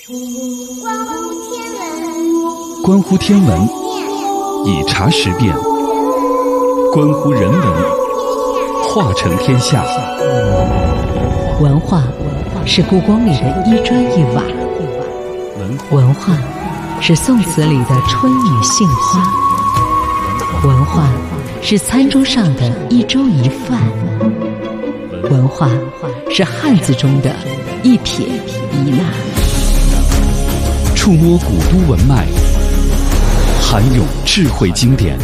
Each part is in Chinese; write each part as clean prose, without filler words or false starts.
关乎天文，以茶识变；关乎人文，化成天下。 文化是故宫里的一砖一瓦，文化是宋词里的春雨杏花，文化是餐桌上的一粥一饭，文化是汉字中的一撇一捺。 触摸古都文脉，涵咏智慧经典，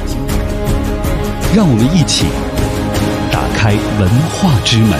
让我们一起打开文化之门。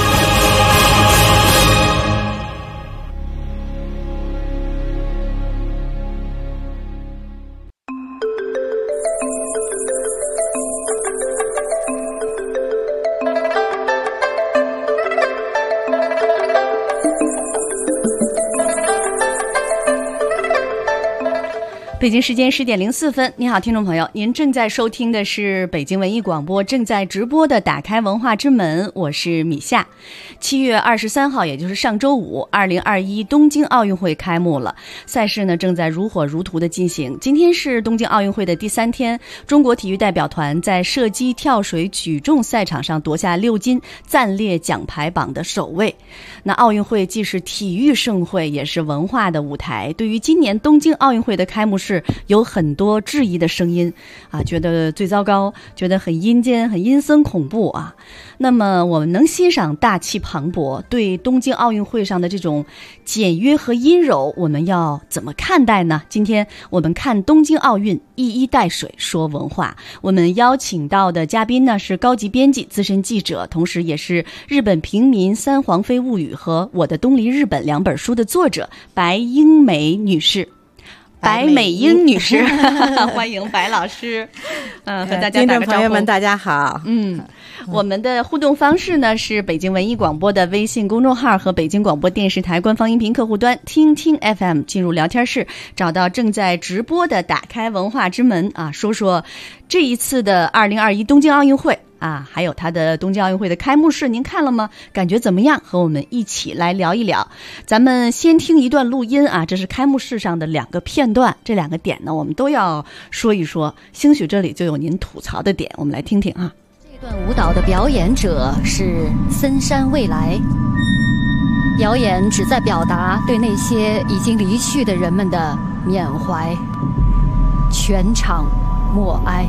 北京时间10点04分，你好，听众朋友，您正在收听的是北京文艺广播正在直播的打开文化之门，我是米夏。7月23号，也就是上周五，2021东京奥运会开幕了，赛事呢正在如火如荼的进行。今天是东京奥运会的第3天，中国体育代表团在射击、跳水、举重赛场上夺下6金，暂列奖牌榜的首位。那奥运会既是体育盛会，也是文化的舞台。对于今年东京奥运会的开幕式，有很多质疑的声音啊，觉得最糟糕，觉得很阴间、很阴森恐怖啊。那么我们能欣赏大气磅礴，对东京奥运会上的这种简约和阴柔，我们要怎么看待呢？今天我们看东京奥运，一衣带水说文化。我们邀请到的嘉宾呢是高级编辑、资深记者，同时也是日本平民三皇妃物语和我的东离日本2本书的作者白英美女士。白美英女士欢迎白老师。和大家打个招呼。 听众朋友们大家好。 我们的互动方式呢是北京文艺广播的微信公众号和北京广播电视台官方音频客户端听听 FM， 进入聊天室，找到正在直播的打开文化之门啊，说说这一次的2021东京奥运会啊，还有它的东京奥运会的开幕式，您看了吗？感觉怎么样？和我们一起来聊一聊。咱们先听一段录音啊，这是开幕式上的2个片段，这2个点呢，我们都要说一说。兴许这里就有您吐槽的点，我们来听听啊。 这段舞蹈的表演者是森山未来，表演旨在表达对那些已经离去的人们的缅怀，全场默哀。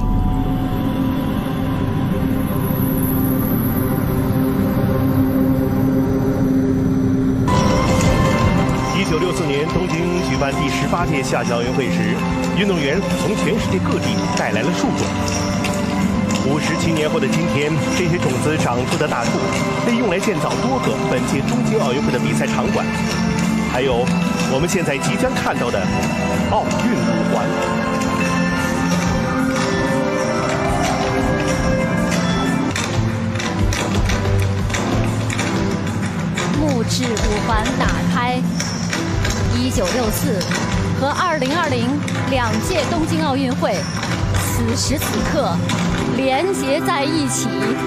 1964年东京举办第18届夏季奥运会时，运动员从全世界各地带来了树种。57年后的今天，这些种子长出的大树被用来建造多个本届东京奥运会的比赛场馆，还有我们现在即将看到的奥运五环。 木质五环打开，1964和2020两届东京奥运会，此时此刻连结在一起。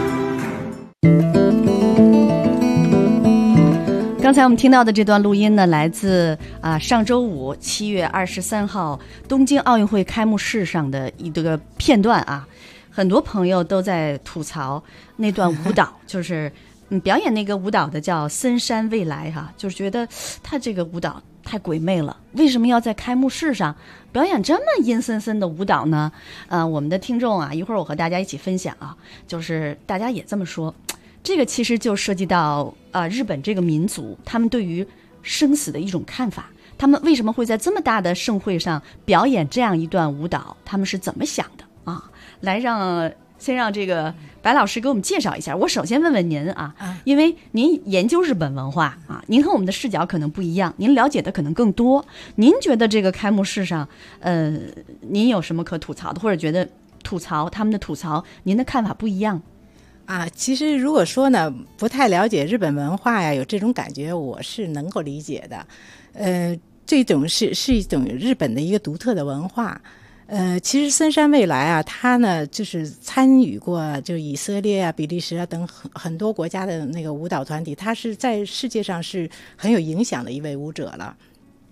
刚才我们听到的这段录音呢，来自上周五7月23号东京奥运会开幕式上的一个片段啊，很多朋友都在吐槽那段舞蹈，就是表演那个舞蹈的叫森山未来哈，就是觉得他这个舞蹈太鬼魅了，为什么要在开幕式上表演这么阴森森的舞蹈呢？我们的听众啊，一会儿我和大家一起分享啊，就是大家也这么说，这个其实就涉及到日本这个民族他们对于生死的一种看法，他们为什么会在这么大的盛会上表演这样一段舞蹈，他们是怎么想的啊？来先让这个白老师给我们介绍一下。我首先问问您啊，因为您研究日本文化啊，您和我们的视角可能不一样，您了解的可能更多。您觉得这个开幕式上，您有什么可吐槽的，或者觉得他们的吐槽，您的看法不一样？ 其实如果说呢，不太了解日本文化呀，有这种感觉，我是能够理解的。这种是一种日本的一个独特的文化。其实森山未来啊，他呢就是参与过就以色列啊、比利时啊等很多国家的那个舞蹈团体，他是在世界上是很有影响的一位舞者了。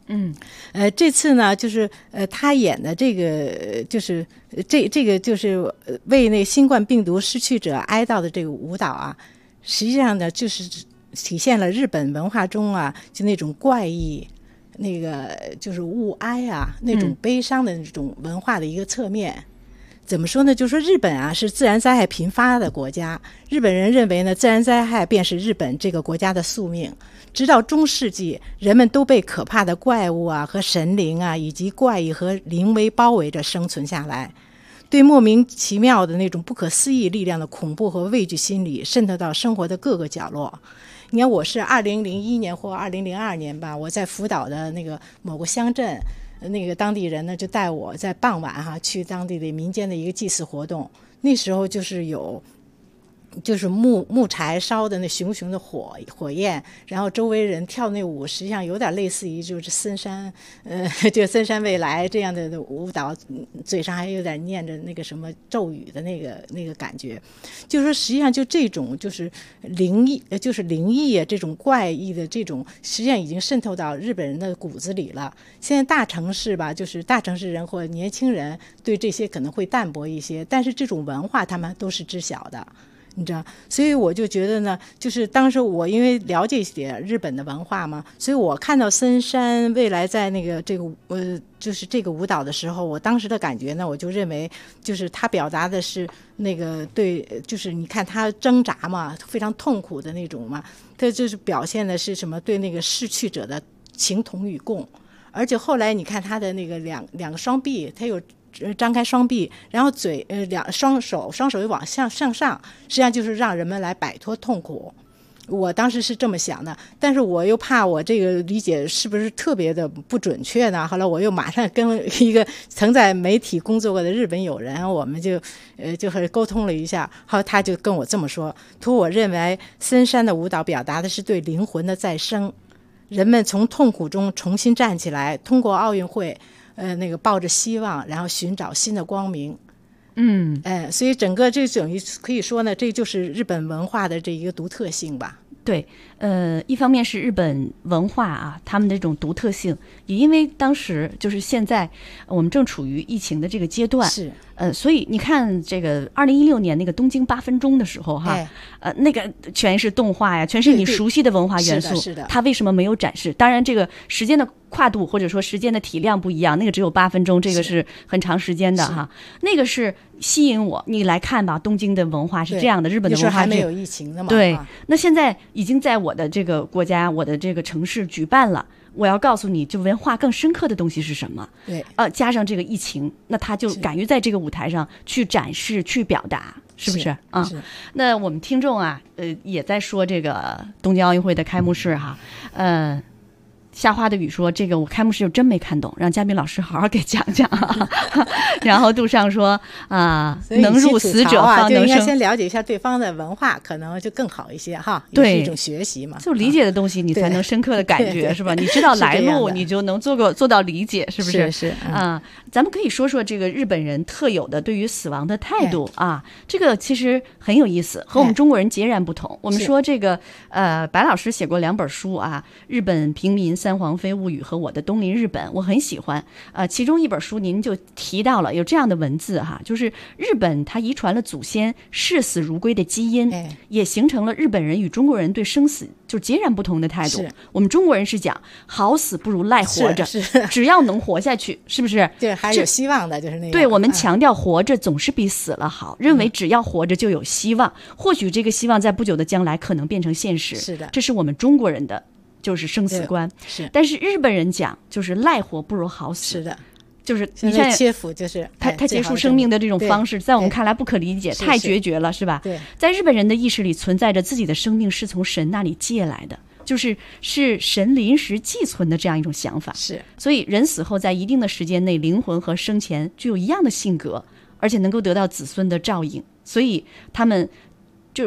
这次呢，就是他演的这个就是这个就是为那新冠病毒失去者哀悼的这个舞蹈啊，实际上呢就是体现了日本文化中啊就那种怪异。那个就是物哀啊，那种悲伤的那种文化的一个侧面。怎么说呢？就是说日本啊是自然灾害频发的国家，日本人认为呢，自然灾害便是日本这个国家的宿命。直到中世纪，人们都被可怕的怪物啊和神灵啊以及怪异和灵威包围着生存下来。对莫名其妙的那种不可思议力量的恐怖和畏惧心理渗透到生活的各个角落。你看，我是2001年或2002年吧，我在福岛的那个某个乡镇，那个当地人呢就带我在傍晚去当地的民间的一个祭祀活动。那时候就是有就是木柴烧的那熊熊的火焰，然后周围人跳那舞，实际上有点类似于就是森山就森山未来这样的舞蹈，嘴上还有点念着那个什么咒语的那个感觉。就是说实际上就这种就是灵异啊，这种怪异的这种实际上已经渗透到日本人的骨子里了。现在大城市吧，就是大城市人或年轻人对这些可能会淡薄一些，但是这种文化他们都是知晓的，你知道。所以我就觉得呢，就是当时我因为了解一些日本的文化嘛，所以我看到森山未来在那个就是这个舞蹈的时候，我当时的感觉呢，我就认为就是他表达的是那个对，就是你看他挣扎嘛，非常痛苦的那种嘛，他就是表现的是什么对那个逝去者的情同与共。而且后来你看他的那个两个双臂，他有张开双臂，然后双手又往向上，实际上就是让人们来摆脱痛苦。我当时是这么想的，但是我又怕我这个理解是不是特别的不准确呢？后来我又马上跟一个曾在媒体工作过的日本友人，我们就是沟通了一下，后来他就跟我这么说，我认为森山的舞蹈表达的是对灵魂的再生，人们从痛苦中重新站起来，通过奥运会那个抱着希望，然后寻找新的光明。所以整个这等于可以说呢，这就是日本文化的这一个独特性吧。 对，一方面是日本文化啊，他们的这种独特性，也因为当时就是现在我们正处于疫情的这个阶段， 是， 所以你看这个2016年那个东京8分钟的时候哈，那个全是动画呀，全是你熟悉的文化元素， 是的， 它为什么没有展示？当然这个时间的跨度或者说时间的体量不一样，那个只有8分钟，这个是很长时间的哈，那个是吸引我，你来看吧，东京的文化是这样的，日本的文化还没有疫情的嘛， 对，那现在已经在我的这个国家，我的这个城市举办了。我要告诉你，就文化更深刻的东西是什么？ 对， 加上这个疫情，那他就敢于在这个舞台上去展示、去表达，是不是啊？那我们听众啊，也在说这个东京奥运会的开幕式哈，夏花的雨说：“这个我开幕式就真没看懂，让嘉宾老师好好给讲讲。”然后杜尚说：“能入死者方能生。” 就应该先了解一下对方的文化，可能就更好一些哈。 对， 也是一种学习嘛。 就理解的东西，你才能深刻的感觉，是吧？你知道来路，你就能做到理解，是不是？ 是咱们可以说说这个日本人特有的对于死亡的态度啊，这个其实很有意思，和我们中国人截然不同。我们说这个白老师写过2本书啊，《日本平民三皇妃物语》和《我的东邻日本》，我很喜欢。其中一本书您就提到了有这样的文字哈，就是日本它遗传了祖先视死如归的基因，也形成了日本人与中国人对生死就截然不同的态度。我们中国人是讲好死不如赖活着，只要能活下去，是不是？ 对，还有希望的，就是那样。 对，我们强调活着总是比死了好，认为只要活着就有希望，或许这个希望在不久的将来可能变成现实。 是的， 这是我们中国人的就是生死观。 是， 但是日本人讲就是赖活不如好死。 是的。 就是你看切腹就是他结束生命的这种方式，在我们看来不可理解，太决绝了，是吧？ 对， 在日本人的意识里存在着自己的生命是从神那里借来的，是神临时寄存的这样一种想法。 是， 所以人死后在一定的时间内，灵魂和生前具有一样的性格，而且能够得到子孙的照应，所以他们就是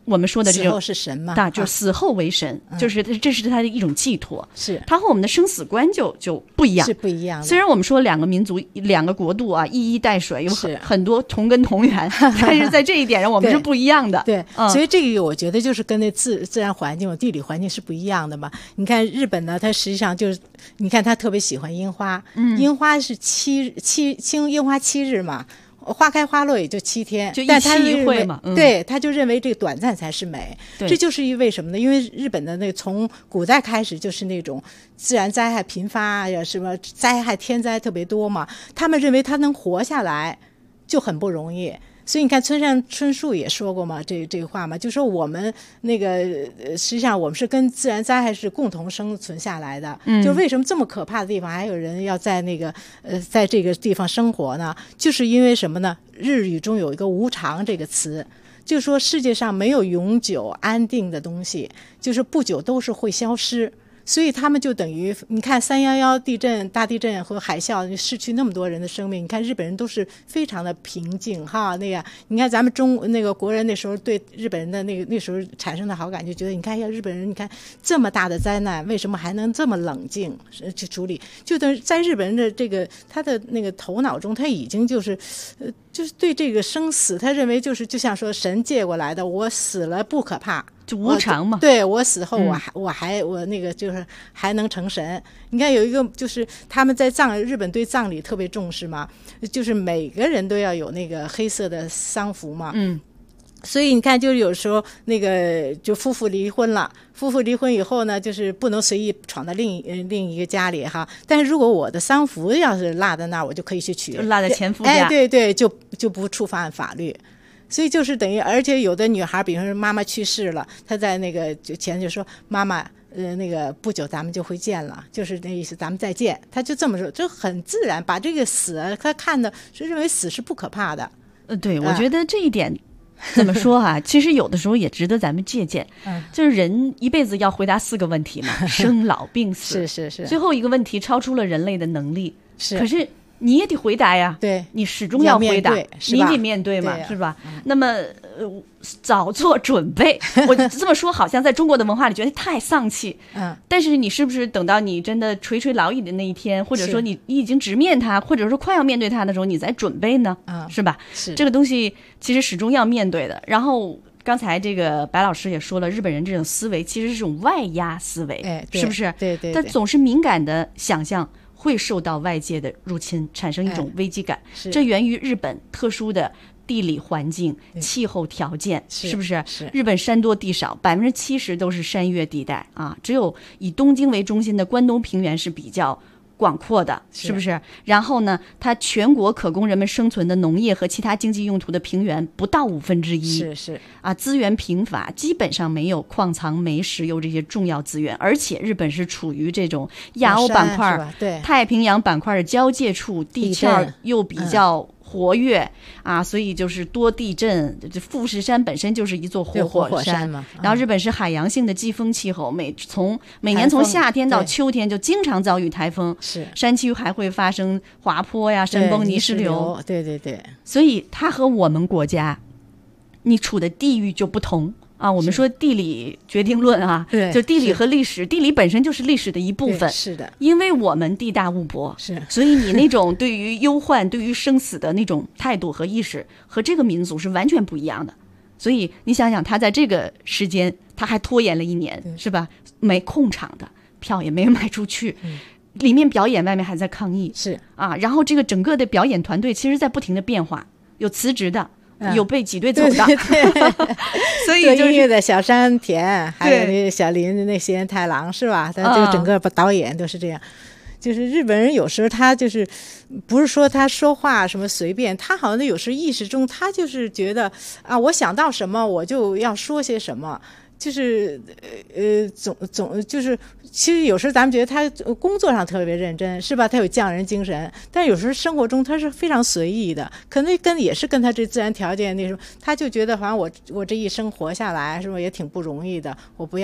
我们说的这种死后是神嘛， 就是死后为神，就是这是他的一种寄托， 是他和我们的生死观就不一样， 是不一样的。 虽然我们说两个民族、两个国度啊，一衣带水，有很多同根同源，但是在这一点上我们是不一样的。 对，所以这个我觉得就是跟那自然环境、地理环境是不一样的嘛。你看日本呢，它实际上就是，你看它特别喜欢樱花，樱花是樱花7日嘛。花开花落也就7天， 就一期一会嘛。 对，他就认为这个短暂才是美。这就是为什么呢？因为日本的那从古代开始就是那种自然灾害频发呀，什么灾害天灾特别多嘛，他们认为他能活下来就很不容易。所以你看村上春树也说过嘛，这个话嘛，就说我们那个实际上我们是跟自然灾害是共同生存下来的。就为什么这么可怕的地方还有人要在那个在这个地方生活呢？就是因为什么呢？日语中有一个无常这个词，就是说世界上没有永久安定的东西，就是不久都是会消失。所以他们就等于你看311地震、大地震和海啸失去那么多人的生命，你看日本人都是非常的平静哈。那个你看咱们那个国人那时候对日本人的那时候产生的好感，就觉得你看要日本人，你看这么大的灾难为什么还能这么冷静去处理？就等于在日本人的这个他的那个头脑中，他已经就是对这个生死，他认为就像说神借过来的，我死了不可怕。 就无常嘛， 对，我死后我那个就是还能成神。你看有一个就是他们在日本对葬礼特别重视嘛，就是每个人都要有那个黑色的丧服嘛。所以你看，就是有时候那个就夫妇离婚以后呢，就是不能随意闯到另一个家里哈。但是如果我的丧服要是落在那儿，我就可以去取， 就落在前夫家。 对，就不触犯法律。所以就是等于，而且有的女孩，比如说妈妈去世了，她在那个就说妈妈，那个不久咱们就会见了，就是那意思，咱们再见。她就这么说，就很自然，把这个死，她看的是认为死是不可怕的。 对，我觉得这一点怎么说啊？其实有的时候也值得咱们借鉴。就是人一辈子要回答4个问题嘛，生老病死。 是。 最后一个问题超出了人类的能力。 是。 可是你也得回答呀， 对， 你始终要回答，你得面对嘛，是吧？那么早做准备，我这么说好像在中国的文化里觉得太丧气，但是你是不是等到你真的垂垂老矣的那一天，或者说你已经直面它，或者说快要面对它的时候，你再准备呢？是吧？ 是这个东西其实始终要面对的。然后刚才这个白老师也说了，日本人这种思维其实是这种外压思维，是不是？ 对， 但总是敏感的想象会受到外界的入侵，产生一种危机感。这源于日本特殊的地理环境、气候条件，是不是？日本山多地少，70%都是山岳地带啊，只有以东京为中心的关东平原是比较广阔的，是不是？然后呢，它全国可供人们生存的农业和其他经济用途的平原不到1/5， 是啊，资源贫乏，基本上没有矿藏、煤、石油这些重要资源，而且日本是处于这种亚欧板块、太平洋板块的交界处，地壳又比较活跃啊，所以就是多地震。富士山本身就是一座活火山嘛。 然后日本是海洋性的季风气候，每年从夏天到秋天就经常遭遇台风，山区还会发生滑坡呀、山崩、泥石流。 对。 所以它和我们国家你处的地域就不同。我们说地理决定论啊，就地理和历史，地理本身就是历史的一部分。 是的， 因为我们地大物博，所以你那种对于忧患、对于生死的那种态度和意识，和这个民族是完全不一样的。所以你想想，他在这个时间，他还拖延了1年，是吧？没空场的票也没有卖出去，里面表演，外面还在抗议，然后这个整个的表演团队其实在不停的变化，有辞职的。有被挤兑走的，所以做音乐的小山田，还有那小林那些太郎，是吧？他这个整个导演都是这样。就是日本人有时候他就是不是说他说话什么随便，他好像有时意识中他就是觉得我想到什么我就要说些什么。就是总就是，其实有时候咱们觉得他工作上特别认真，是吧？他有匠人精神，但有时候生活中他是非常随意的，可能也是跟他这自然条件那什么，他就觉得好像我这一生活下来是吧也挺不容易的，我不要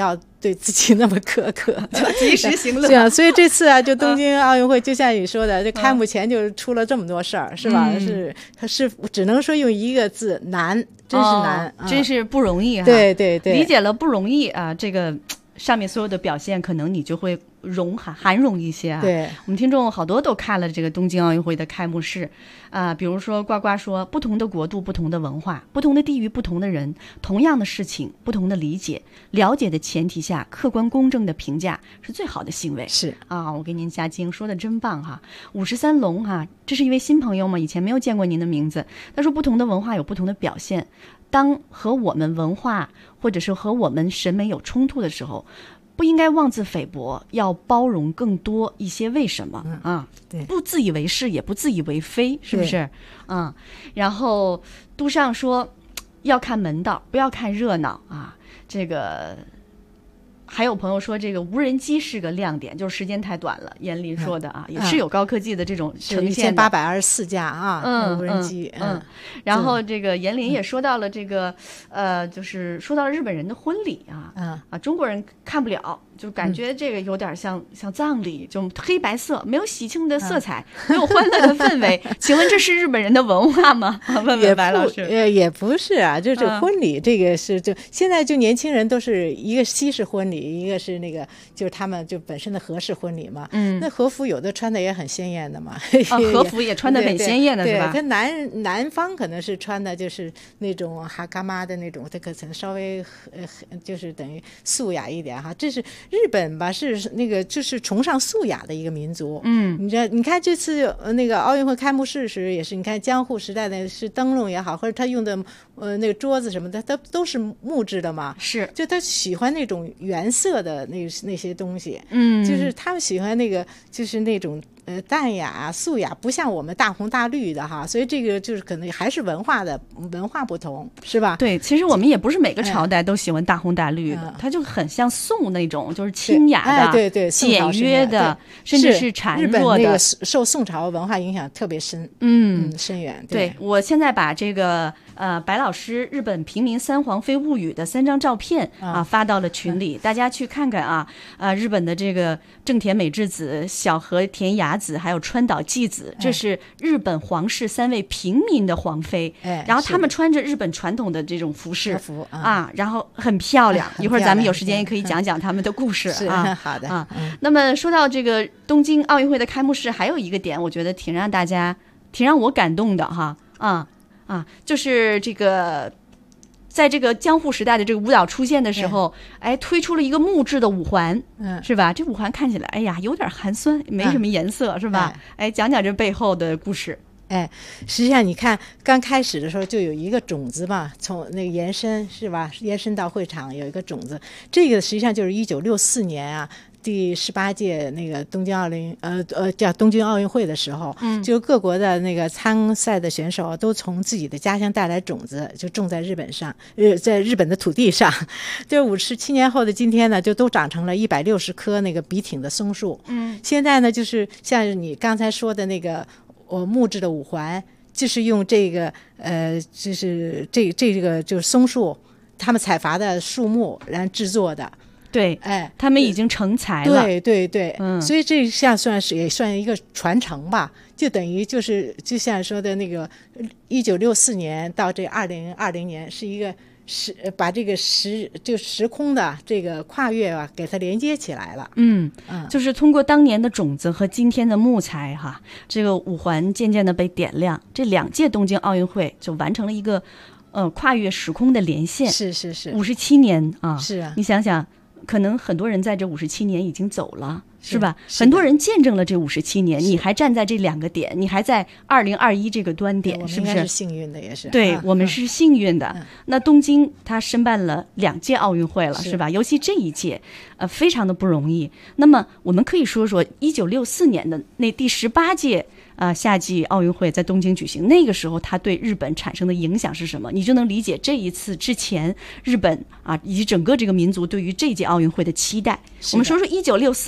对自己那么苛刻， 及时行乐。 对啊，所以这次啊，就东京奥运会，就像你说的，这开幕前就出了这么多事儿，是吧？是只能说用一个字难，真是难， 真是不容易哈。 对对对， 理解了不容易啊，这个上面所有的表现，可能你就会涵容一些啊。 对， 我们听众好多都看了这个东京奥运会的开幕式啊，比如说呱呱说，不同的国度、不同的文化、不同的地域、不同的人，同样的事情，不同的理解，了解的前提下，客观公正的评价是最好的行为。 是啊，我给您加精，说的真棒哈。53龙哈，这是一位新朋友吗？以前没有见过您的名字。他说，不同的文化有不同的表现。当和我们文化或者是和我们审美有冲突的时候，不应该妄自菲薄，要包容更多一些。为什么啊？ 对， 不自以为是，也不自以为非，是不是？然后都上说要看门道，不要看热闹啊。这个还有朋友说，这个无人机是个亮点，就是时间太短了。严林说的啊，也是有高科技的这种呈现的 ，1824架啊，无人机。 然后这个严林也说到了这个，就是说到了日本人的婚礼啊，中国人看不了，就感觉这个有点像葬礼，就黑白色，没有喜庆的色彩，没有欢乐的氛围。请问这是日本人的文化吗？问问白老师。 也不是啊，就这婚礼这个是就现在就年轻人都是一个西式婚礼。一个是那个，就是他们就本身的和式婚礼嘛，那和服有的穿的也很鲜艳的嘛， 和服也穿的很鲜艳的是吧？ 对，他南方可能是穿的就是那种哈嘎妈的那种，他可能稍微就是等于素雅一点哈。这是日本吧，是那个就是崇尚素雅的一个民族。你看这次那个奥运会开幕式时也是，你看江户时代的是灯笼也好，或者他用的那个桌子什么的，它都是木质的嘛， 是， 就他喜欢那种原色的那些东西，就是他们喜欢那个就是那种淡雅素雅，不像我们大红大绿的哈，所以这个就是可能还是文化不同，是吧？ 对，其实我们也不是每个朝代都喜欢大红大绿的，它就很像宋那种，就是清雅的、 对简约的，甚至是孱弱的。 日本那个受宋朝文化影响特别深，深远。 对，我现在把这个白老师日本平民三皇妃物语的3张照片发到了群里，大家去看看啊。日本的这个正田美智子、小和田雅子还有川岛纪子，这是日本皇室3位平民的皇妃，然后他们穿着日本传统的这种服饰然后很漂亮。一会儿咱们有时间也可以讲讲他们的故事啊。 好的那么说到这个东京奥运会的开幕式，还有一个点，我觉得挺让我感动的哈就是这个。在这个江户时代的这个舞蹈出现的时候，推出了一个木质的五环，是吧？这五环看起来，哎呀，有点寒酸，没什么颜色，是吧？讲讲这背后的故事。 实际上你看，刚开始的时候就有一个种子嘛，从那个延伸是吧？延伸到会场有一个种子，这个实际上就是1964年啊。第18届那个东京奥运会的时候，就各国的那个参赛的选手都从自己的家乡带来种子，就种在日本上，在日本的土地上。就57年后的今天呢，就都长成了160棵那个笔挺的松树。现在呢，就是像你刚才说的那个木质的五环，就是用这个就是这个就是松树，他们采伐的树木然后制作的。 对，他们已经成材了。 对，所以这像也算一个传承吧，就等于就像说的那个1964年到这2020年是一个把这个时空的这个跨越给它连接起来了。 就是通过当年的种子和今天的木材哈，这个五环渐渐的被点亮，这2届东京奥运会就完成了一个跨越时空的连线。 是 57年啊， 是啊， 你想想。可能很多人在这57年已经走了，是吧？很多人见证了这57年，你还站在这2个点，你还在2021这个端点，是不是？ 我们应该是幸运的，也是。 对，我们是幸运的。那东京它申办了2届奥运会了，是吧？尤其这一届，非常的不容易。那么我们可以说说1964年的那第18届。夏季奥运会在东京举行，那个时候它对日本产生的影响是什么？你就能理解这一次之前日本以及整个这个民族对于这届奥运会的期待。我们说说1964年，来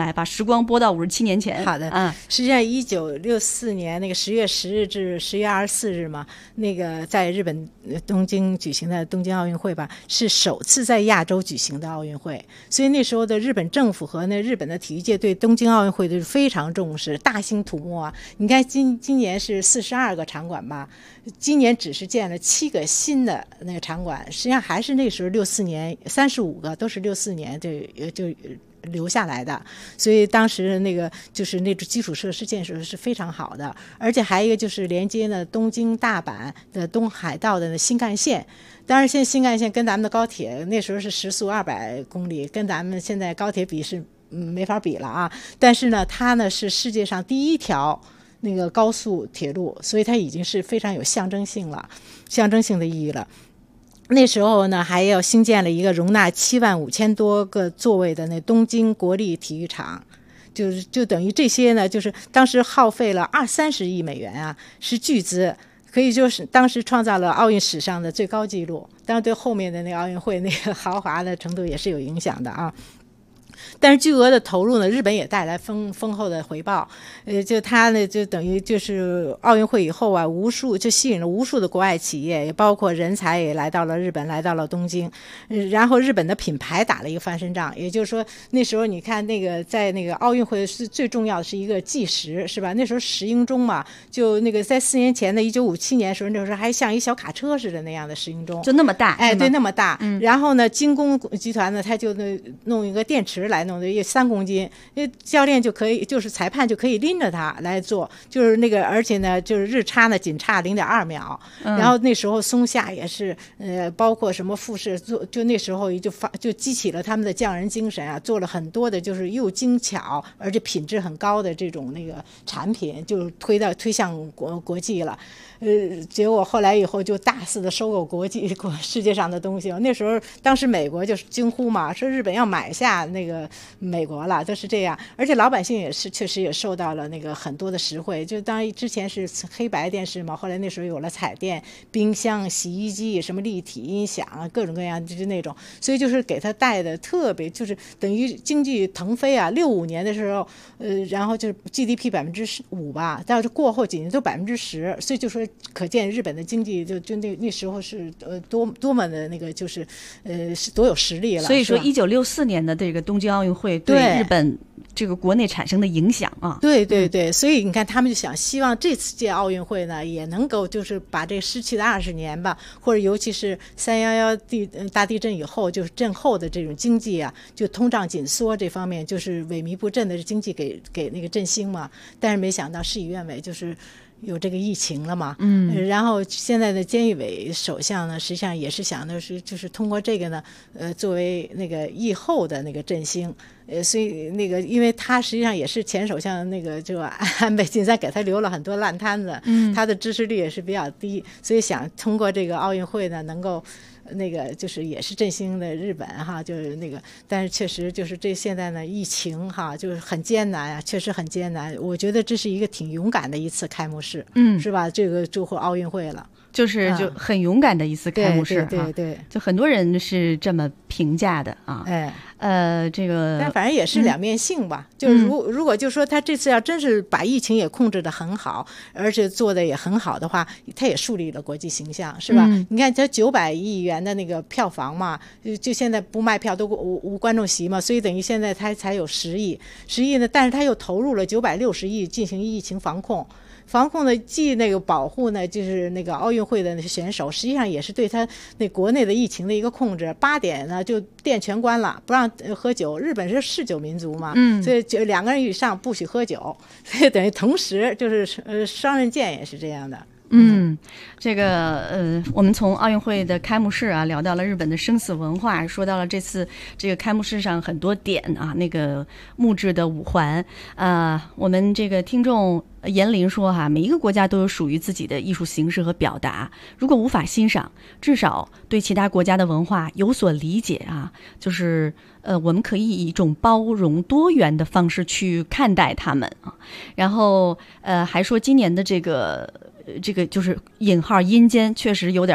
来，把时光拨到57年前。 好的，实际上1964年那个10月10日至10月24日嘛，那个在日本东京举行的东京奥运会吧，是首次在亚洲举行的奥运会，所以那时候的日本政府和那日本的体育界对东京奥运会都是非常重视，大兴土木啊。你看今年是42个场馆吧，今年只是建了7个新的那个场馆，实际上还是那时候64年35个都是64年就留下来的，所以当时那个就是那种基础设施建设是非常好的，而且还有一个就是连接呢东京大阪的东海道的新干线。当然现在新干线跟咱们的高铁那时候是时速200公里，跟咱们现在高铁比是没法比了啊。但是呢它呢是世界上第一条那个高速铁路，所以它已经是非常有象征性的意义了。那时候呢还要新建了一个容纳75000多个座位的那东京国立体育场，就等于这些呢就是当时耗费了20-30亿美元啊，是巨资，可以就是当时创造了奥运史上的最高纪录，当然对后面的那个奥运会那个豪华的程度也是有影响的啊。但是巨额的投入呢，日本也带来丰厚的回报。就它呢，就等于就是奥运会以后啊，就吸引了无数的国外企业，也包括人才也来到了日本，来到了东京。然后日本的品牌打了一个翻身仗，也就是说那时候你看那个在那个奥运会是最重要的是一个计时，是吧？那时候10英钟嘛，就那个在4年前的1957年的时候，那时候还像一小卡车似的那样的10英钟， 就那么大， 哎，对，那么大。然后呢，精工集团呢，他就弄一个电池来弄的，也3公斤，教练就可以，就是裁判就可以拎着它来做，就是那个，而且呢，就是日差呢仅差0.2秒。然后那时候松下也是，包括什么富士做，就那时候就激起了他们的匠人精神啊，做了很多的就是又精巧而且品质很高的这种那个产品，就推向国际了。结果后来以后就大肆的收购世界上的东西。那时候当时美国就是惊呼嘛，说日本要买下那个美国了，都是这样。而且老百姓也是确实也受到了那个很多的实惠，就当之前是黑白电视嘛，后来那时候有了彩电、冰箱、洗衣机，什么立体音响啊，各种各样就是那种，所以就是给他带的特别，就是等于经济腾飞啊。65年的时候，然后就是 GDP 5%吧，但是过后几年都10%，所以就说可见日本的经济就那时候是多么的那个就是是多有实力了。 所以说1964年的这个东京奥运会对日本这个国内产生的影响啊， 对对对，所以你看他们就希望这次届奥运会呢也能够就是把这失去的20年吧，或者尤其是311大地震以后，就是震后的这种经济啊，就通胀紧缩这方面就是萎靡不振的经济给那个振兴嘛。但是没想到事与愿违，就是有这个疫情了嘛，然后现在的菅义伟首相呢，实际上也是想的是，就是通过这个呢，作为那个疫后的那个振兴，所以那个，因为他实际上也是前首相那个就安倍晋三给他留了很多烂摊子，他的支持率也是比较低，所以想通过这个奥运会呢，能够。那个就是也是振兴的日本哈，就是那个，但是确实就是这现在呢疫情哈，就是很艰难啊，确实很艰难。我觉得这是一个挺勇敢的一次开幕式，是吧？这个就奥运会了。就很勇敢的一次开幕式， 对， 就很多人是这么评价的啊。这个， 但反正也是两面性吧。就是如果就说他这次要真是把疫情也控制得很好，而且做的也很好的话，他也树立了国际形象，是吧？你看他900亿元的那个票房嘛，就现在不卖票都无观众席嘛，所以等于现在他才有10亿呢，但是他又投入了960亿进行疫情防控呢，既那个保护呢，就是那个奥运会的那些选手，实际上也是对他那国内的疫情的一个控制。8点呢就店全关了，不让喝酒。日本是嗜酒民族嘛，所以就2个人以上不许喝酒，所以等于同时就是双刃剑也是这样的。 这个我们从奥运会的开幕式啊聊到了日本的生死文化，说到了这次这个开幕式上很多点啊，那个木质的5环我们这个听众严林说每一个国家都有属于自己的艺术形式和表达，如果无法欣赏，至少对其他国家的文化有所理解啊，就是我们可以以一种包容多元的方式去看待他们啊。然后还说今年的这个就是引号阴间确实有点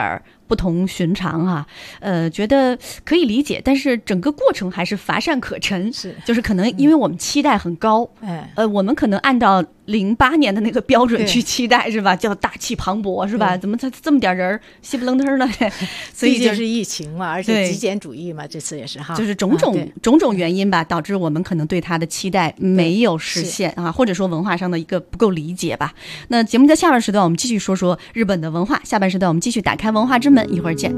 不同寻常哈，觉得可以理解，但是整个过程还是乏善可陈。 是， 就是可能因为我们期待很高，我们可能按照08年的那个标准去期待，是吧？叫大气磅礴，是吧？怎么才这么点人稀不愣腾的？所以就是疫情嘛，而且极简主义嘛，这次也是哈， 就是种种原因吧，导致我们可能对它的期待没有实现啊，或者说文化上的一个不够理解吧。那节目在下半时段，我们继续说说日本的文化。下半时段我们继续打开文化之门，一会儿见。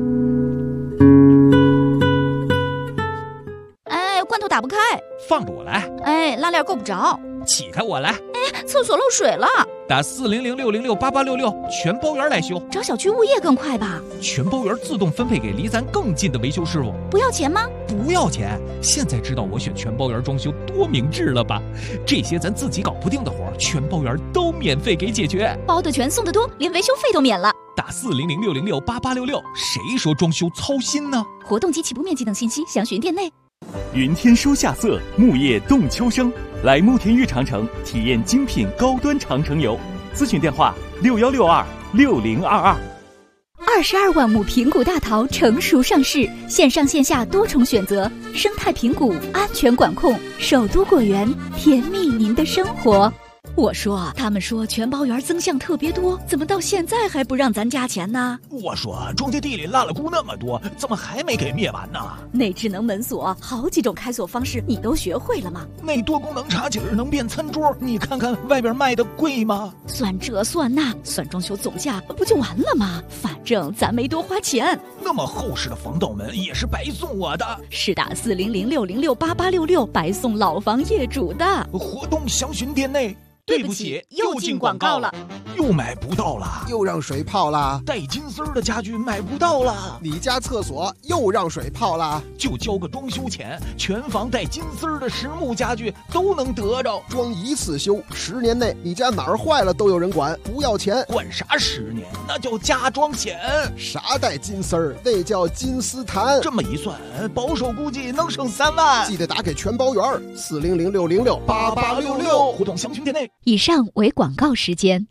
哎，罐头打不开， 放着我来。 哎，拉链够不着， 起开我来。 哎，厕所漏水了， 打400-606-8866，全包圆来修。 找小区物业更快吧？ 全包圆自动分配给离咱更近的维修师傅。 不要钱吗？ 不要钱。现在知道我选全包圆装修多明智了吧？这些咱自己搞不定的活，全包圆都免费给解决。 包的全，送的多，连维修费都免了。 打400-606-8866，谁说装修操心呢？ 活动及起步面积等信息详询店内。 云天收夏色，木叶动秋声。来慕田峪长城体验精品高端长城游，咨询电话61626022。 22万亩平谷大桃成熟上市，线上线下多重选择，生态平谷，安全管控，首都果园，甜蜜您的生活。我说，他们说全包园增项特别多，怎么到现在还不让咱加钱呢？ 我说，种地地里拉了菇那么多，怎么还没给灭完呢？ 那智能门锁好几种开锁方式，你都学会了吗？ 那多功能茶几能变餐桌，你看看外边卖的贵吗？ 算这算那，算装修总价不就完了吗？反正咱没多花钱。 那么厚实的防盗门也是白送我的。 是打400-606-8866白送老房业主的。 活动详询店内。 对不起，又进广告了， 又买不到了， 又让水泡了， 带金丝的家具买不到了， 你家厕所又让水泡了， 就交个装修钱，全房带金丝的实木家具都能得着， 装一次修，10年内你家哪儿坏了都有人管，不要钱。 管啥10年？那叫加装险。 啥带金丝儿？那叫金丝檀。 这么一算，保守估计能省3万。 记得打给全包圆，400-606-8866， 活动详询店内。 以上为广告时间。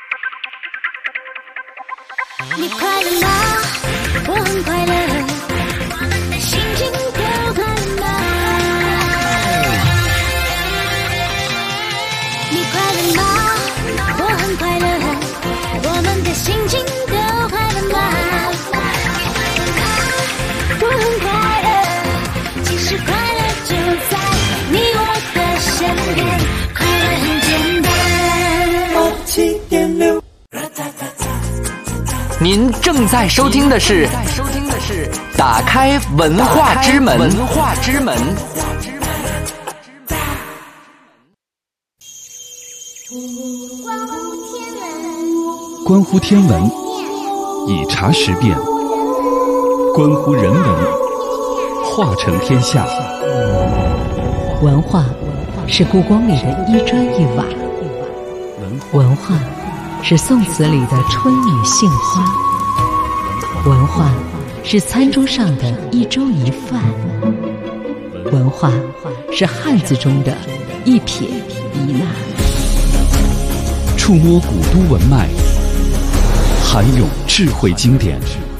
你快乐吗？我很快乐，心情都快乐吗？你快乐吗？我很快乐，我们的心情都快乐吗？我很快乐，其实快乐就在你我的身边，快乐很简单。7.6。 您正在收听的是打开文化之门。 关乎天文，以茶识辨；关乎人文，化成天下。 文化是故宫里的一砖一瓦，文化是宋词里的春雨杏花，文化是餐桌上的一粥一饭，文化是汉字中的一撇一捺。 触摸古都文脉，涵咏智慧经典，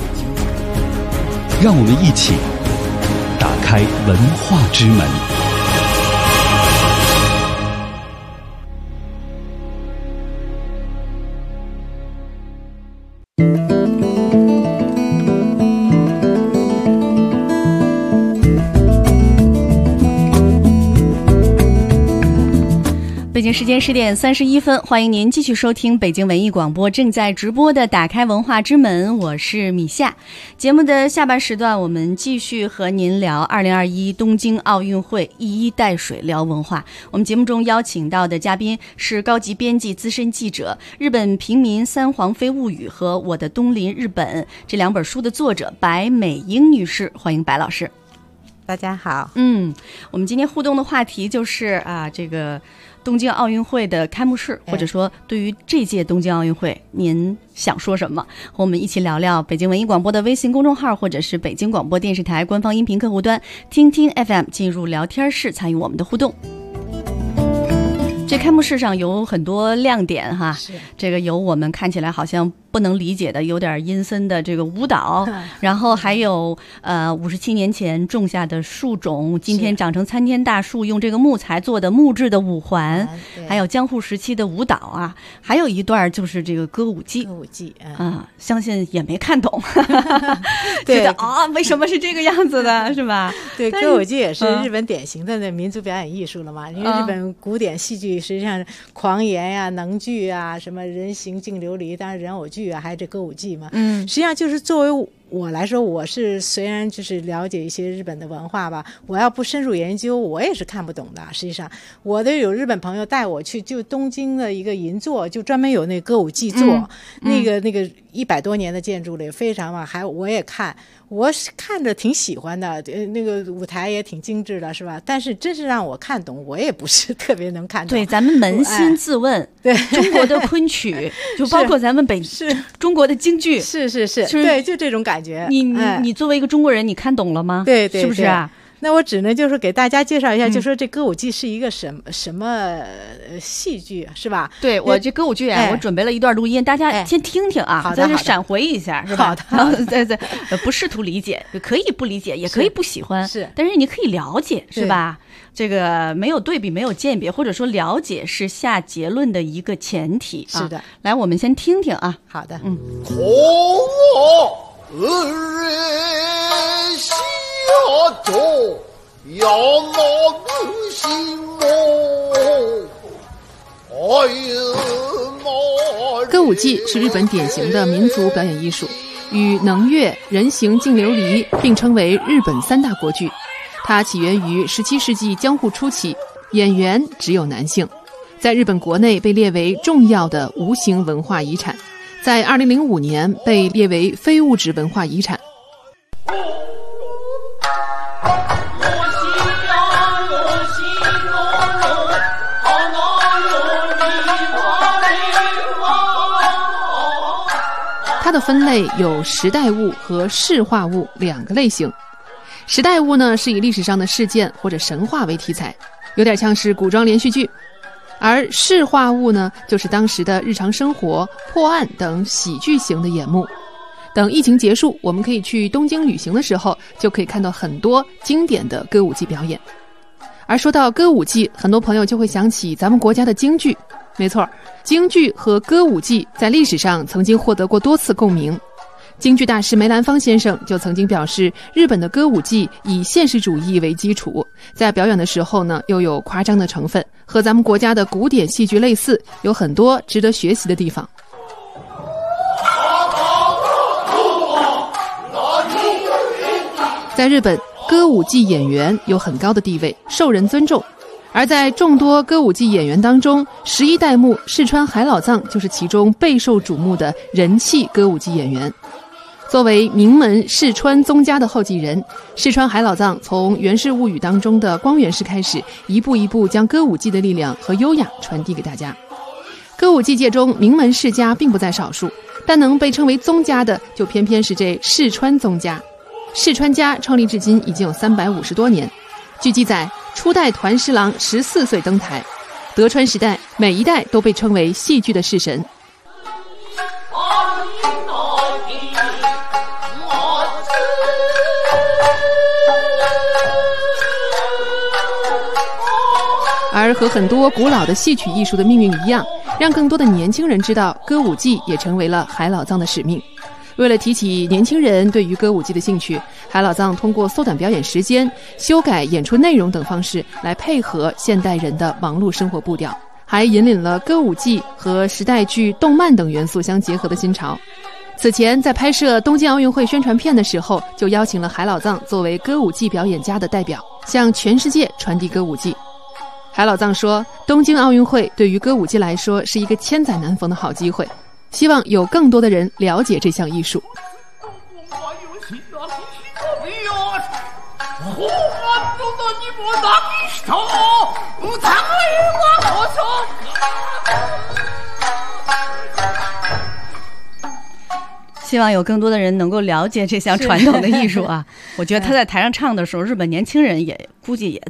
让我们一起打开文化之门。 北京时间10点31分，欢迎您继续收听北京文艺广播正在直播的打开文化之门，我是米夏。节目的下半时段，我们继续和您聊2021东京奥运会，一衣带水聊文化。我们节目中邀请到的嘉宾是高级编辑、资深记者、日本平民三皇妃物语和我的东邻日本这2本书的作者白美英女士，欢迎白老师。 大家好。 我们今天互动的话题就是这个东京奥运会的开幕式，或者说对于这届东京奥运会您想说什么，和我们一起聊聊。北京文艺广播的微信公众号或者是北京广播电视台官方音频客户端听听 FM 进入聊天室参与我们的互动。这开幕式上有很多亮点哈，这个有我们看起来好像不能理解的有点阴森的这个舞蹈，然后还有57年前种下的树种，今天长成参天大树，用这个木材做的木质的五环，还有江户时期的舞蹈啊，还有一段就是这个歌舞伎啊，相信也没看懂，觉得啊为什么是这个样子的，是吧？ 对，歌舞伎也是日本典型的那民族表演艺术了嘛，因为日本古典戏剧实际上狂言呀、能剧啊、什么人形净琉璃，当然人偶剧啊，还有这歌舞伎嘛，实际上就是作为我来说，我是虽然就是了解一些日本的文化吧，我要不深入研究，我也是看不懂的。实际上，我的有日本朋友带我去，就东京的一个银座，就专门有那歌舞伎座，那个100多年的建筑里非常嘛，还我也看，我看着挺喜欢的，那个舞台也挺精致的，是吧？但是真是让我看懂，我也不是特别能看懂。 对，咱们扪心自问，对中国的昆曲，就包括咱们中国的京剧， 是，对，就这种感觉。 你作为一个中国人，你看懂了吗？ 对， 是不是啊？ 那我只能就是给大家介绍一下，就说这歌舞伎是一个什么戏剧，是吧？ 对，我这歌舞剧我准备了一段录音，大家先听听啊，在这闪回一下，是吧？好的，对，不试图理解，可以不理解，也可以不喜欢，但是你可以了解，是吧？这个没有对比，没有鉴别，或者说了解是下结论的一个前提啊。 是的， 来，我们先听听啊。 好的， 歌舞伎是日本典型的民族表演艺术，与能乐、人形净琉璃并称为日本3大国剧。它起源于17世纪江户初期，演员只有男性，在日本国内被列为重要的无形文化遗产，在2005年被列为非物质文化遗产。它的分类有时代物和事化物2个类型。时代物呢，是以历史上的事件或者神话为题材，有点像是古装连续剧；而事化物呢，就是当时的日常生活、破案等喜剧型的演目。等疫情结束，我们可以去东京旅行的时候，就可以看到很多经典的歌舞伎表演。而说到歌舞伎，很多朋友就会想起咱们国家的京剧。没错，京剧和歌舞伎在历史上曾经获得过多次共鸣。京剧大师梅兰芳先生就曾经表示，日本的歌舞伎以现实主义为基础，在表演的时候呢，又有夸张的成分，和咱们国家的古典戏剧类似，有很多值得学习的地方。在日本，歌舞伎演员有很高的地位，受人尊重。而在众多歌舞伎演员当中，11代目室川海老藏就是其中备受瞩目的人气歌舞伎演员。作为名门室川宗家的后继人，室川海老藏从《源氏物语》当中的光源氏开始，一步一步将歌舞伎的力量和优雅传递给大家。歌舞伎界中名门世家并不在少数，但能被称为宗家的就偏偏是这室川宗家。室川家创立至今已经有350多年。据记载，初代团十郎14岁登台，德川时代每一代都被称为戏剧的式神。而和很多古老的戏曲艺术的命运一样，让更多的年轻人知道歌舞伎也成为了海老藏的使命。为了提起年轻人对于歌舞伎的兴趣，海老藏通过缩短表演时间、修改演出内容等方式来配合现代人的忙碌生活步调，还引领了歌舞伎和时代剧、动漫等元素相结合的新潮。此前在拍摄东京奥运会宣传片的时候，就邀请了海老藏作为歌舞伎表演家的代表，向全世界传递歌舞伎。海老藏说，东京奥运会对于歌舞伎来说是一个千载难逢的好机会，希望有更多的人了解这项艺术。 希望有更多的人能够了解这项传统的艺术啊！我觉得他在台上唱的时候，日本年轻人也估计也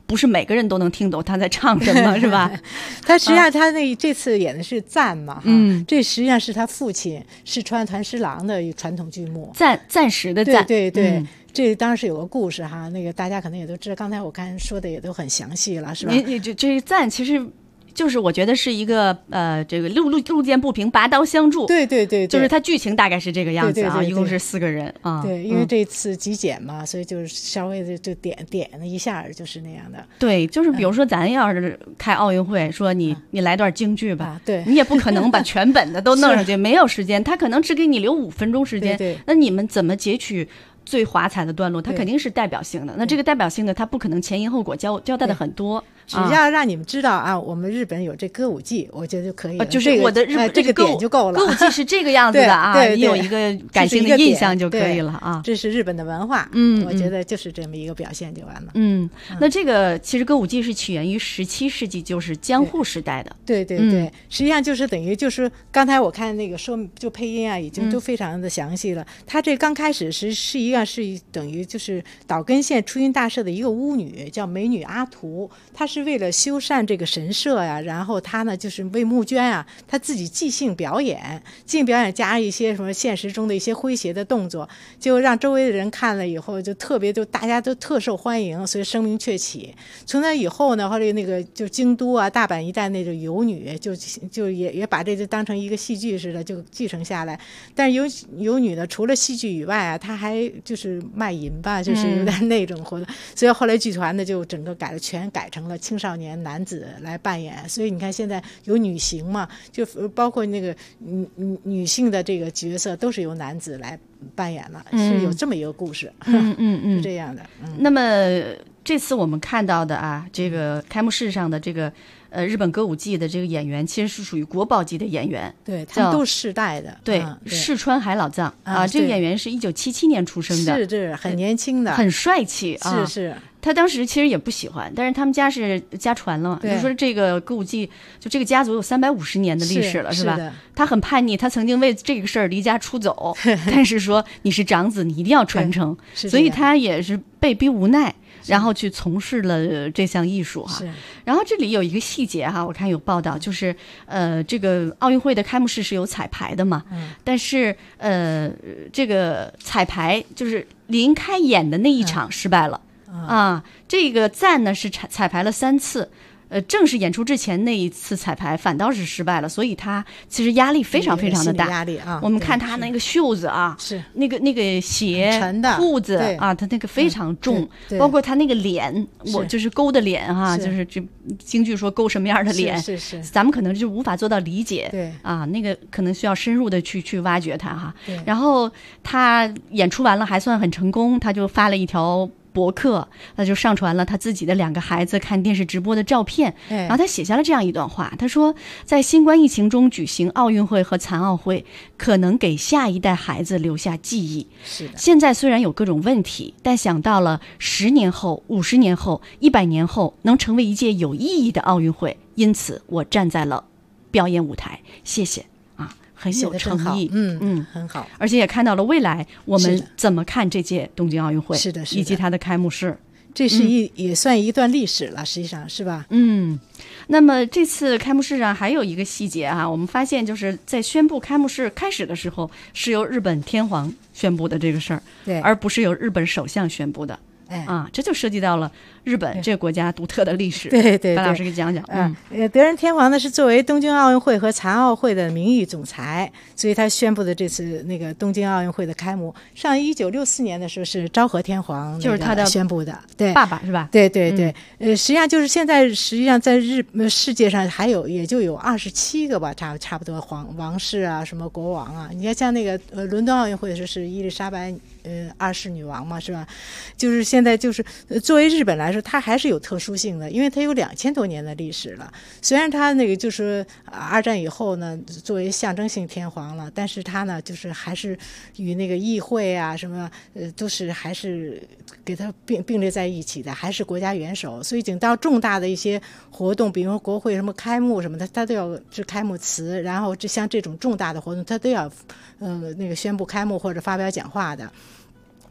不是每个人都能听懂他在唱什么，是吧？ 他实际上他这次演的是赞嘛，这实际上是他父亲四川团十郎的传统剧目， 暂时的赞， 对。这当时有个故事哈，那个大家可能也都知道，刚才我看说的也都很详细了，是吧？ 这赞其实就是我觉得是一个这个路见不平拔刀相助， 对， 就是它剧情大概是这个样子啊， 对， 一共是4个人啊。 对，因为这次极简嘛，所以就是稍微就点了一下，就是那样的。 对，就是比如说咱要是开奥运会，说你来段京剧吧， 对， 你也不可能把全本的都弄上去，没有时间，他可能只给你留5分钟时间， 对， 那你们怎么截取最华彩的段落？它肯定是代表性的，那这个代表性的它不可能前因后果交代的很多， 只要让你们知道啊，我们日本有这歌舞伎，我觉得就可以了。 就是我的日本这个点就够了。 歌舞伎是这个样子的啊， 对， 你有一个感性的印象就可以了啊。 这是日本的文化，我觉得就是这么一个表现就完了。 那这个其实歌舞伎是起源于17世纪，就是江户时代的。 对，实际上就是等于就是刚才我看那个说就配音啊，已经都非常的详细了。他这刚开始是一个是等于就是岛根县出云大社的一个巫女，叫美女阿图，她是为了修缮这个神社呀，然后她呢就是为募捐啊，她自己即兴表演加一些什么现实中的一些诙谐的动作，就让周围的人看了以后就大家都特受欢迎，所以声名鹊起。从那以后呢，后来那个就京都啊大阪一带那种游女就也把这就当成一个戏剧似的就继承下来。但是游女呢，除了戏剧以外啊，她还就是卖淫吧，就是有点那种活动，所以后来剧团呢就整个全改成了青少年男子来扮演。所以你看现在有女形嘛，就包括那个女性的这个角色都是由男子来扮演了，是有这么一个故事。是这样的。 那么这次我们看到的啊，这个开幕式上的这个日本歌舞伎的这个演员，其实是属于国宝级的演员， 对，他们都是世代的。 对，市川海老藏啊，这个演员是1977年出生的， 是很年轻的， 很帅气啊。 是。 他当时其实也不喜欢，但是他们家是家传了嘛。你说这个歌舞伎，就这个家族有350年的历史了，是吧？他很叛逆，他曾经为这个事儿离家出走，但是说你是长子，你一定要传承，所以他也是被逼无奈，然后去从事了这项艺术哈。然后这里有一个细节哈，我看有报道，就是这个奥运会的开幕式是有彩排的嘛，但是这个彩排就是临开演的那一场失败了。这个赞呢是彩排了3次，正式演出之前那一次彩排反倒是失败了，所以他其实压力非常非常的大。 压力啊！ 我们看他那个袖子啊， 是那个鞋、裤子啊，他那个非常重，包括他那个脸，我就是勾的脸哈，就是这京剧说勾什么样的脸， 是， 咱们可能就无法做到理解。 对啊，那个可能需要深入的去挖掘它哈。然后他演出完了还算很成功，他就发了一条博客，他就上传了他自己的2个孩子看电视直播的照片，然后他写下了这样一段话，他说在新冠疫情中举行奥运会和残奥会可能给下一代孩子留下记忆， 是的， 现在虽然有各种问题，但想到了10年后、50年后、100年后能成为一届有意义的奥运会，因此我站在了表演舞台，谢谢很有诚意， 很好， 而且也看到了未来我们怎么看这届东京奥运会， 是的， 以及它的开幕式， 这是也算一段历史了，实际上是吧？ 那么这次开幕式上还有一个细节我们发现就是在宣布开幕式开始的时候，是由日本天皇宣布的这个事儿， 对， 而不是由日本首相宣布的。这就涉及到了日本这个国家独特的历史。 对，白老师给讲讲。 德仁天皇呢是作为东京奥运会和残奥会的名誉总裁，所以他宣布的这次那个东京奥运会的开幕，上1964年的时候是昭和天皇就是他的宣布的，对， 爸爸是吧？ 对，实际上就是现在实际上在世界上还有也就有27个吧，差不多王室啊，什么国王啊，你看像那个伦敦奥运会的时候是伊丽莎白2世女王嘛，是吧？就是现在就是作为日本来说，它还是有特殊性的，因为它有2000多年的历史了。虽然它那个就是2战以后呢，作为象征性天皇了，但是它呢就是还是与那个议会啊什么都是还是给它并列在一起的，还是国家元首。所以等到重大的一些活动，比如说国会什么开幕什么的，它都要是开幕词，然后像这种重大的活动，它都要那个宣布开幕或者发表讲话的。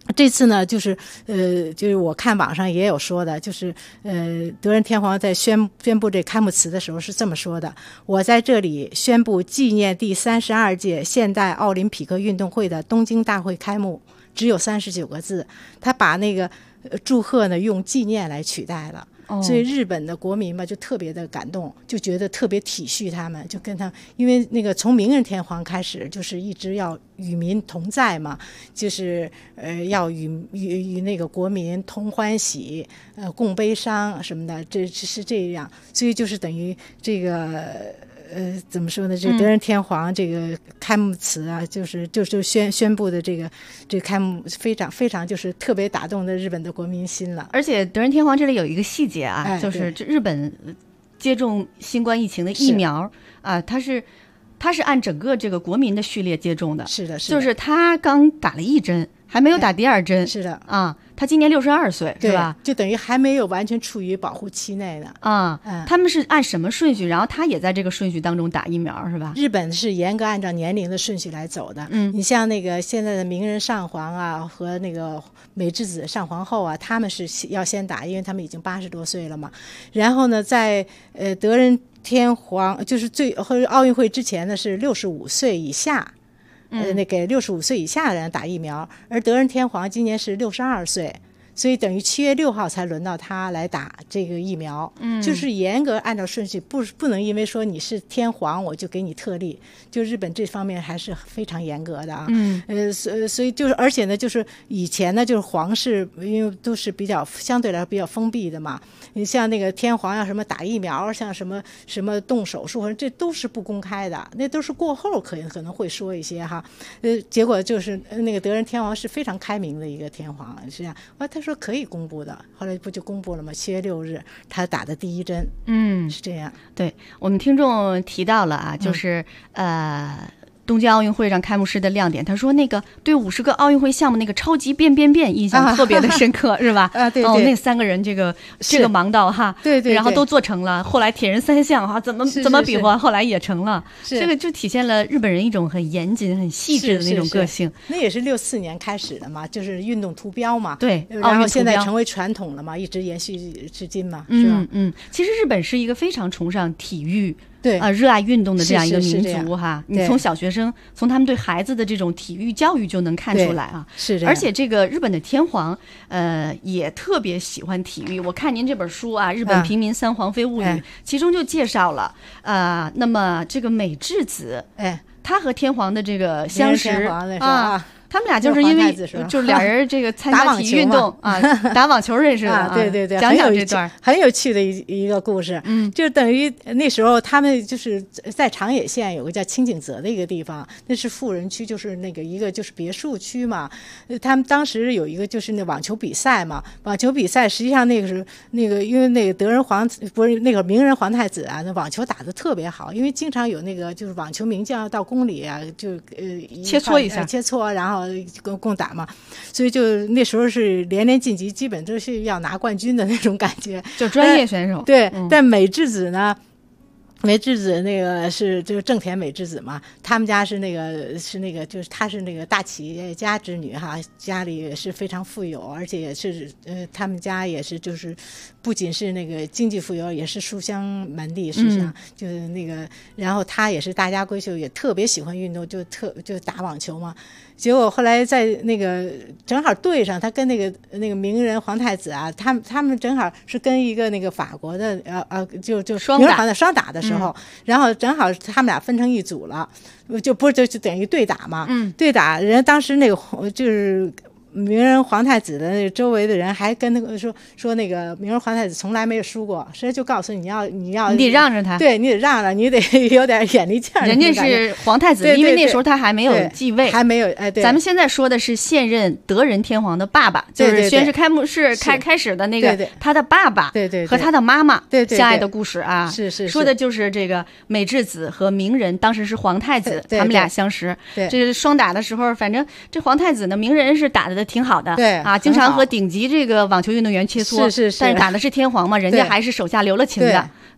这次呢，就是我看网上也有说的，就是德仁天皇在宣布这开幕词的时候是这么说的：我在这里宣布纪念第32届现代奥林匹克运动会的东京大会开幕，只有39个字，他把那个祝贺呢用纪念来取代了。所以日本的国民吧就特别的感动，就觉得特别体恤他们，就跟他，因为那个从明仁天皇开始就是一直要与民同在嘛，就是要与那个国民同欢喜，共悲伤什么的，这是这样，所以就是等于这个。怎么说呢？这德仁天皇这个开幕词啊，就宣布的这个开幕非常就是特别打动的日本的国民心了。 而且德仁天皇这里有一个细节啊，就是这日本接种新冠疫情的疫苗啊，它是按整个这个国民的序列接种的。 是的， 就是他刚打了1针，还没有打第2针。 是的啊，他今年62岁，是吧？ 就等于还没有完全处于保护期内呢。 他们是按什么顺序？然后他也在这个顺序当中打疫苗，是吧？ 日本是严格按照年龄的顺序来走的。你像那个现在的明仁上皇啊和那个美智子上皇后啊，他们是要先打，因为他们已经80多岁了嘛。然后呢，在德仁天皇就是奥运会之前呢是65岁以下。给65岁以下的人打疫苗，而德仁天皇今年是62岁，所以等于7月6号才轮到他来打这个疫苗。就是严格按照顺序，不能因为说你是天皇我就给你特例，就日本这方面还是非常严格的啊。所以就是而且呢，就是以前呢就是皇室因为都是相对来说比较封闭的嘛，你像那个天皇要什么打疫苗，像什么动手术，这都是不公开的，那都是过后可能会说一些哈。结果就是那个德仁天皇是非常开明的一个天皇，是这样。他说可以公布的，后来不就公布了吗？7月6日他打的第1针。是这样。 对，我们听众提到了啊，就是东京奥运会上开幕式的亮点，他说那个对50个奥运会项目那个超级变印象特别的深刻，是吧？ 对， 那3个人这个忙到哈， 对， 然后都做成了，后来铁人3项哈，怎么比划，后来也成了，这个就体现了日本人一种很严谨、很细致的那种个性。 那也是64年开始的嘛，就是运动图标嘛， 对， 然后现在成为传统了嘛，一直延续至今嘛，是吧？ 其实日本是一个非常崇尚体育。 对热爱运动的这样一个民族哈， 你从小学生从他们对孩子的这种体育教育就能看出来啊。 是这样。 而且这个日本的天皇也特别喜欢体育。我看您这本书啊，《日本平民三皇妃物语》，其中就介绍了那么这个美智子，她和天皇的这个相识啊。他们俩就是因为就是俩人这个参加体育运动啊，打网球认识的。 对， 讲这段很有趣的一个故事。就等于那时候他们就是在长野县有个叫清井泽的一个地方，那是富人区，就是那个一个就是别墅区嘛。他们当时有一个就是那网球比赛嘛，网球比赛实际上那个是那个因为那个不是那个明仁皇太子啊，那网球打得特别好，因为经常有那个就是网球名将到宫里啊，就切磋一下， 然后共打嘛，所以就那时候是连晋级，基本都是要拿冠军的那种感觉， 就专业选手。 对，但美智子呢？美智子那个就是正田美智子嘛，他们家是那个就是她是那个大企业家之女哈，家里也是非常富有，而且也是他们家也是就是不仅是那个经济富有，也是书香门第，实际上就是那个，然后她也是大家闺秀，也特别喜欢运动，就打网球嘛。结果后来在那个正好对上他跟那个明仁皇太子啊，他们正好是跟一个那个法国的就双打的时候，然后正好他们俩分成一组了，就等于对打嘛，对打人家当时那个就是明仁皇太子的那个周围的人还跟那个说那个明仁皇太子从来没有输过，所以就告诉你得让着他， 对，你得让着，你得有点眼力劲儿。 人家是皇太子，因为那时候他还没有继位， 还没有对。 咱们现在说的是现任德仁天皇的爸爸，就是宣誓开幕式开始的那个他的爸爸， 对， 和他的妈妈相爱的故事啊， 是说的就是这个美智子和明仁，当时是皇太子，他们俩相识，这是双打的时候，反正这皇太子呢，明仁是打的挺好的， 对啊，经常和顶级这个网球运动员切磋， 是， 但是打的是天皇嘛，人家还是手下留了情的。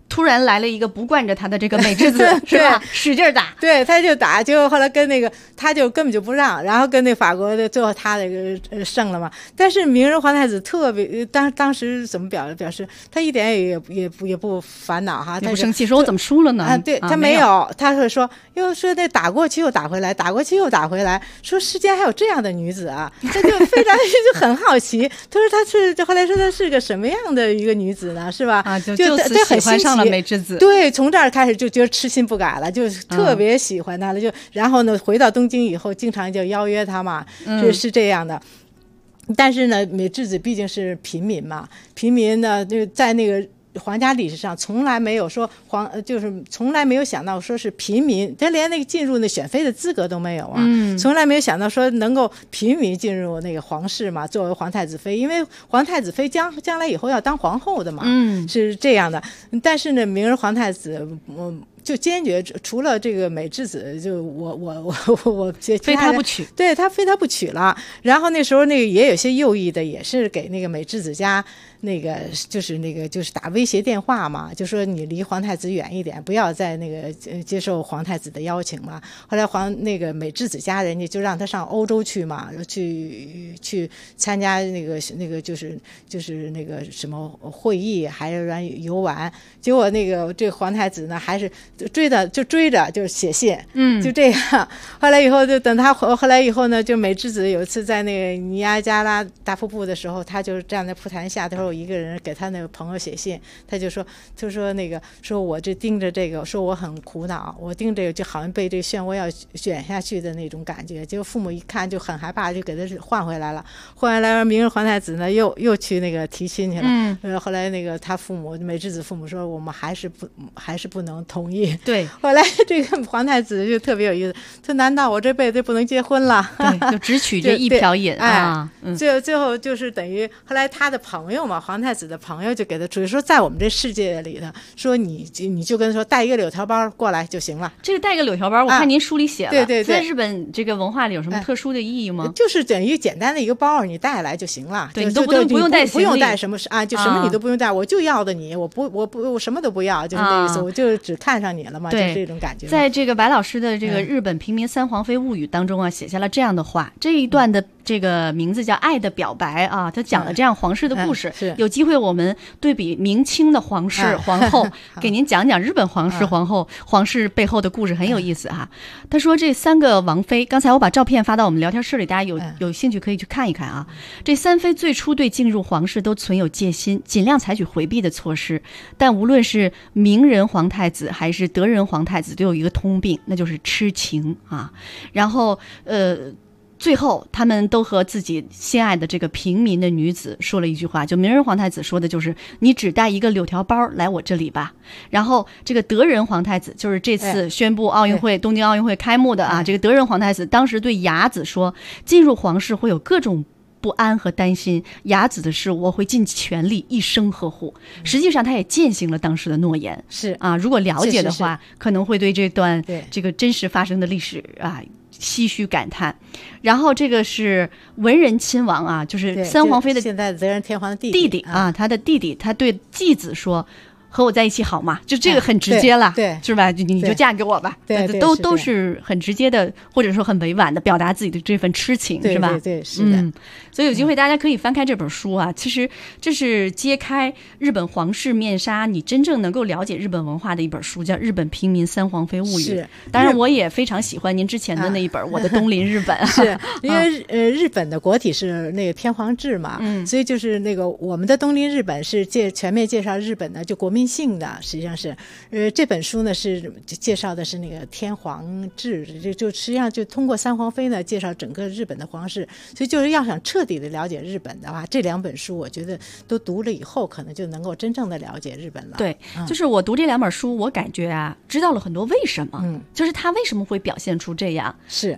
突然来了一个不惯着他的这个美智子，是吧？使劲打， 对，他就打，结果后来跟那个他就根本就不让，然后跟那法国的最后他那个胜了嘛。但是明仁皇太子特别当时怎么表示，他一点也不烦恼哈， 也不生气，说我怎么输了呢？ 啊，对他没有，他会说又说那打过去又打回来，打过去又打回来，说世间还有这样的女子啊，他就非常就很好奇，他说他是后来说他是个什么样的一个女子呢？是吧？ 啊，就很喜欢上了美智子。 对，从这儿开始就觉得痴心不改了，就特别喜欢她了。就然后呢，回到东京以后，经常就邀约她嘛，是这样的。但是呢，美智子毕竟是平民嘛，平民呢就在那个皇家历史上从来没有说就是从来没有想到说是平民，他连那个进入那选妃的资格都没有啊，从来没有想到说能够平民进入那个皇室嘛，作为皇太子妃，因为皇太子妃将来以后要当皇后的嘛，是这样的。但是呢，明仁皇太子就坚决除了这个美智子，就我非他不娶， 对他非他不娶了。然后那时候那个也有些右翼的，也是给那个美智子家就是打威胁电话嘛，就说你离皇太子远一点，不要再那个接受皇太子的邀请嘛。后来那个美智子家人家就让他上欧洲去嘛，去参加那个就是那个什么会议，还有游玩。结果这个皇太子呢，还是追着就是写信，就这样。后来以后就等他后来以后呢，就美智子有一次在那个尼亚加拉大瀑布的时候，他就站在蒲坛下，他说我一个人给他那个朋友写信，他就说说我这盯着这个，说我很苦恼，我盯着这个就好像被这个漩涡要卷下去的那种感觉。结果父母一看就很害怕，就给他换回来了。换回来明仁皇太子呢又去那个提亲去了。后来那个他父母美智子父母说我们还是不能同意。 对， 后来这个皇太子就特别有意思，他难道我这辈子不能结婚了？ 对，就只取这一瓢饮啊。 最后就是等于后来他的朋友嘛，皇太子的朋友就给他主意说，在我们这世界里头，说你就跟他说带一个柳条包过来就行了。 这个带一个柳条包，我看您书里写了， 对， 在日本这个文化里有什么特殊的意义吗？ 就是等于简单的一个包，你带来就行了。 对，你都不用带行李， 不用带什么啊，就什么你都不用带，我就要的你，我什么都不要，就是这意思，我就只看上你了嘛，就是这种感觉。 在这个白老师的这个日本平民三皇妃物语当中啊，写下了这样的话，这一段的这个名字叫《爱的表白》啊，他讲了这样皇室的故事。有机会我们对比明清的皇室皇后，给您讲讲日本皇室皇室背后的故事，很有意思哈。他说这3个王妃，刚才我把照片发到我们聊天室里，大家有兴趣可以去看一看啊。这3妃最初对进入皇室都存有戒心，尽量采取回避的措施，但无论是明仁皇太子还是德仁皇太子都有一个通病，那就是痴情啊。然后最后他们都和自己心爱的这个平民的女子说了一句话，就明仁皇太子说的就是你只带一个柳条包来我这里吧。然后这个德仁皇太子就是这次宣布东京奥运会开幕的啊，这个德仁皇太子当时对雅子说，进入皇室会有各种不安和担心，雅子的事我会尽全力一生呵护。实际上他也践行了当时的诺言， 是啊，如果了解的话，可能会对这段这个真实发生的历史啊唏嘘感叹。然后这个是文仁亲王啊，就是三皇妃的现在德仁天皇的弟弟啊，他的弟弟，他对继子说，和我在一起好吗？就这个很直接了， 对， 是吧？你就嫁给我吧， 对， 都是很直接的，或者说很委婉的表达自己的这份痴情，是吧？ 对，是的。 所以有机会大家可以翻开这本书啊，其实这是揭开日本皇室面纱，你真正能够了解日本文化的一本书，叫《日本平民三皇妃物语》。当然，我也非常喜欢您之前的那一本《我的东邻日本》， 是因为日本的国体是那个天皇制嘛，所以就是那个我们的东邻日本是全面介绍日本的就国民性的，实际上是这本书呢是介绍的是那个天皇制，就实际上就通过三皇妃呢介绍整个日本的皇室，所以就是要想彻底的了解日本的话，这2本书我觉得都读了以后，可能就能够真正的了解日本了。 对，就是我读这2本书，我感觉啊，知道了很多为什么，就是他为什么会表现出这样， 是他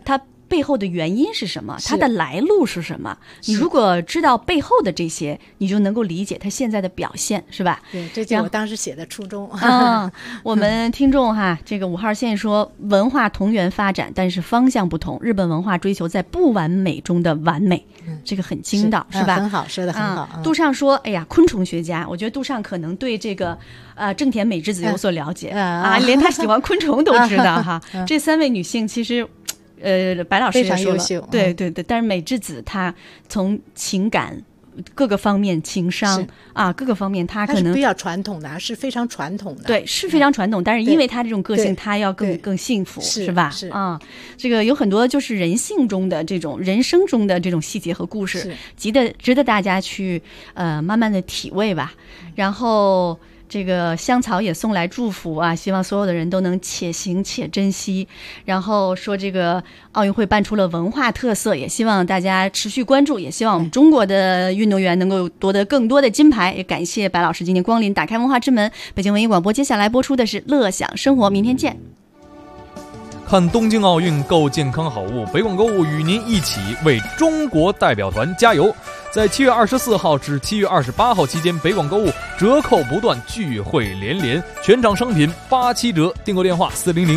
背后的原因是什么，它的来路是什么。你如果知道背后的这些，你就能够理解它现在的表现，是吧？ 对，这就是我当时写的初衷。 我们听众这个5号线说，文化同源发展，但是方向不同。日本文化追求在不完美中的完美，这个很精到，是吧？ 很好，说得很好。 杜尚说，哎呀，昆虫学家，我觉得杜尚可能对这个正田美智子有所了解连他喜欢昆虫都知道哈。这3位女性其实。白老师也说了，对，但是美智子她从情感各个方面，情商各个方面她可能是比较传统的，是非常传统的， 对，是非常传统。但是因为她这种个性，她要更幸福，是吧？这个有很多就是人性中的这种人生中的这种细节和故事，值得大家去慢慢的体味吧。然后。这个香草也送来祝福希望所有的人都能且行且珍惜。然后说这个奥运会办出了文化特色，也希望大家持续关注，也希望我们中国的运动员能够夺得更多的金牌。也感谢白老师今天光临，打开文化之门。北京文艺广播接下来播出的是乐享生活，明天见。 看东京奥运购健康好物，北广购物与您一起为中国代表团加油。在7月24号至7月28号期间，北广购物折扣不断，聚会连连，全场商品87折。订购电话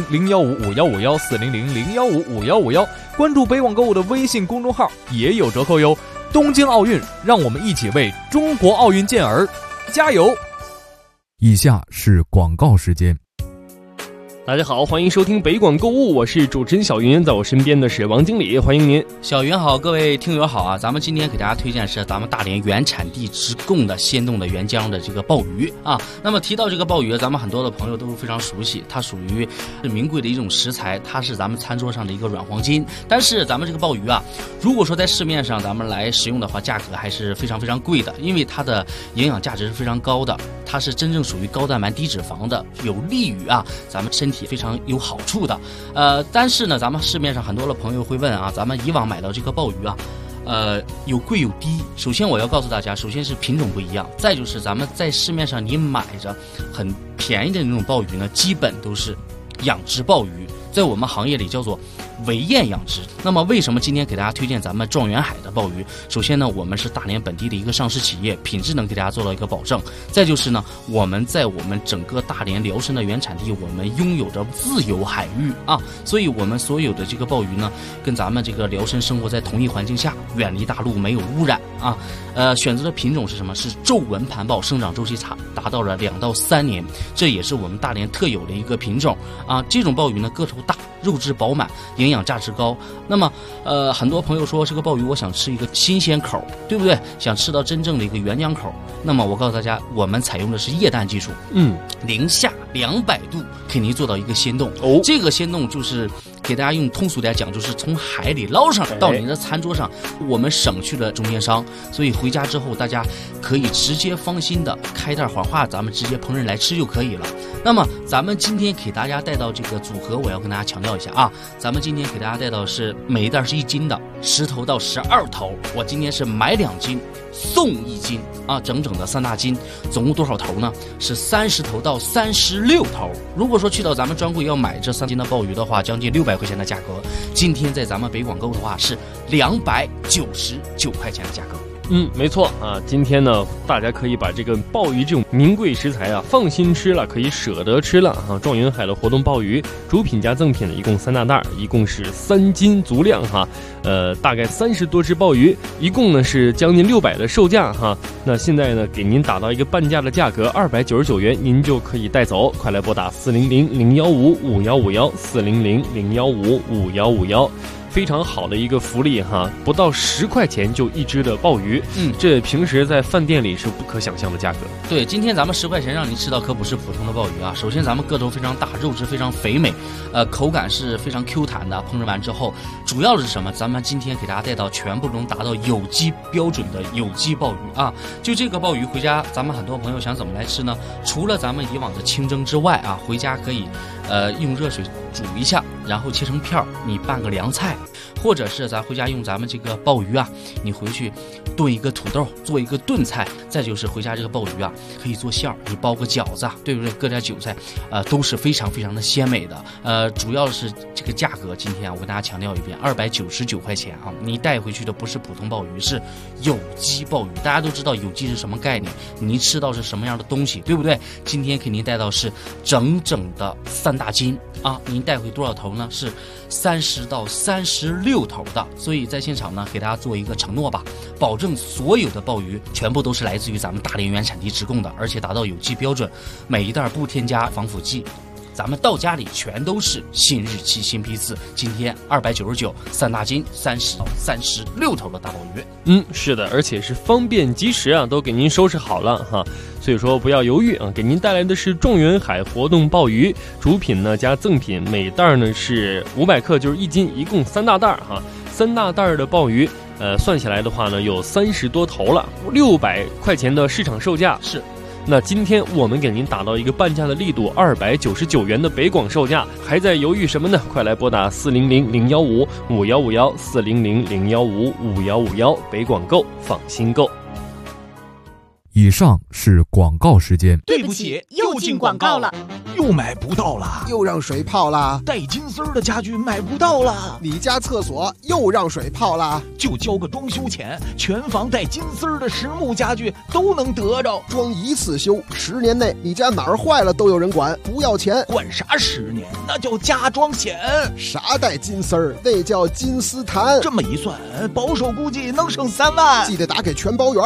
400-015-5151，400-015-5151。关注北广购物的微信公众号也有折扣哟。东京奥运，让我们一起为中国奥运健儿加油。 以下是广告时间。 大家好，欢迎收听北广购物，我是主持人小云，在我身边的是王经理，欢迎您。 小云好，各位听友好啊！咱们今天给大家推荐是咱们大连原产地直供的鲜冻的原浆的这个鲍鱼那么提到这个鲍鱼，咱们很多的朋友都非常熟悉，它属于名贵的一种食材，它是咱们餐桌上的一个软黄金。但是咱们这个鲍鱼如果说在市面上咱们来使用的话，价格还是非常非常贵的，因为它的营养价值是非常高的，它是真正属于高蛋白低脂肪的，有利于咱们身体非常有好处的。但是呢，咱们市面上很多的朋友会问咱们以往买到这个鲍鱼有贵有低。首先我要告诉大家，首先是品种不一样，再就是咱们在市面上你买着很便宜的那种鲍鱼呢，基本都是养殖鲍鱼，在我们行业里叫做围堰养殖。那么为什么今天给大家推荐咱们状元海的鲍鱼？首先呢，我们是大连本地的一个上市企业，品质能给大家做到一个保证。再就是呢，我们在我们整个大连辽参的原产地，我们拥有着自由海域所以我们所有的这个鲍鱼呢，跟咱们这个辽参生活在同一环境下，远离大陆，没有污染选择的品种是什么？是皱纹盘鲍，生长周期达到了2到3年，这也是我们大连特有的一个品种这种鲍鱼呢，个头大，肉质饱满，营养价值高。那么很多朋友说这个鲍鱼我想吃一个新鲜口，对不对？想吃到真正的一个原浆口。那么我告诉大家，我们采用的是液氮技术零下200度给您做到一个鲜冻这个鲜冻就是给大家用通俗点讲，就是从海里捞上到您的餐桌上，我们省去了中间商，所以回家之后大家可以直接放心的开袋缓化，咱们直接烹饪来吃就可以了。那么咱们今天给大家带到这个组合，我要跟大家强调一下咱们今天给大家带到是每一袋是1斤的，10头到12头，我今天是买2斤送1斤整整的3大斤，总共多少头呢？是30头到36头。如果说去到咱们专柜要买这3斤的鲍鱼的话，将近600块钱的价格，今天在咱们北广购的话是299块钱的价格。 没错今天呢，大家可以把这个鲍鱼这种名贵食材放心吃了，可以舍得吃了状元海的活动鲍鱼主品加赠品的一共3大袋，一共是3斤足量大概30多只鲍鱼，一共呢是将近600的售价那现在呢给您打到一个半价的价格，299元您就可以带走。快来拨打400-015-5151，400-015-5151。非常好的一个福利不到10块钱就1只的鲍鱼，这平时在饭店里是不可想象的价格。 对，今天咱们10块钱让您吃到可不是普通的鲍鱼首先咱们个头非常大，肉质非常肥美，口感是非常 Q 弹的。烹饪完之后，主要的是什么？咱们今天给大家带到全部能达到有机标准的有机鲍鱼就这个鲍鱼回家，咱们很多朋友想怎么来吃呢？除了咱们以往的清蒸之外回家可以用热水煮一下，然后切成片儿，你拌个凉菜，或者是咱回家用咱们这个鲍鱼啊，你回去炖一个土豆，做一个炖菜。再就是回家这个鲍鱼啊，可以做馅儿，你包个饺子，对不对？搁点韭菜，都是非常非常的鲜美的。主要是这个价格，今天我跟大家强调一遍，299块钱啊！你带回去的不是普通鲍鱼，是有机鲍鱼。大家都知道有机是什么概念，您吃到是什么样的东西，对不对？今天给您带到是整整的3大斤啊！您带回多少头呢？是30到36头的。所以在现场呢，给大家做一个承诺吧，保证所有的鲍鱼全部都是来自于咱们大连原产地直供的，而且达到有机标准，每一袋不添加防腐剂。咱们到家里全都是新日期、新批次。今天299 3大斤，30到36头的大鲍鱼。 是的，而且是方便及时啊，都给您收拾好了哈。所以说不要犹豫啊，给您带来的是众源海活动鲍鱼，主品呢加赠品，每袋呢是500克，就是1斤，一共3大袋哈。3大袋的鲍鱼，算下来的话呢，有30多头了，600块钱的市场售价是。 那今天我们给您打到一个半价的力度，299元的北广售价，还在犹豫什么呢？快来拨打400-015-5151，400-015-5151，北广购，放心购。 以上是广告时间。 对不起，又进广告了，又买不到了， 又让水泡了， 带金丝儿的家具买不到了， 你家厕所又让水泡了， 就交个装修钱，全房带金丝儿的实木家具都能得着， 装一次修，10年内你家哪儿坏了都有人管，不要钱。 管啥10年？那叫家装险。 啥带金丝儿？那叫金丝檀。 这么一算，保守估计能省3万。 记得打给全包圆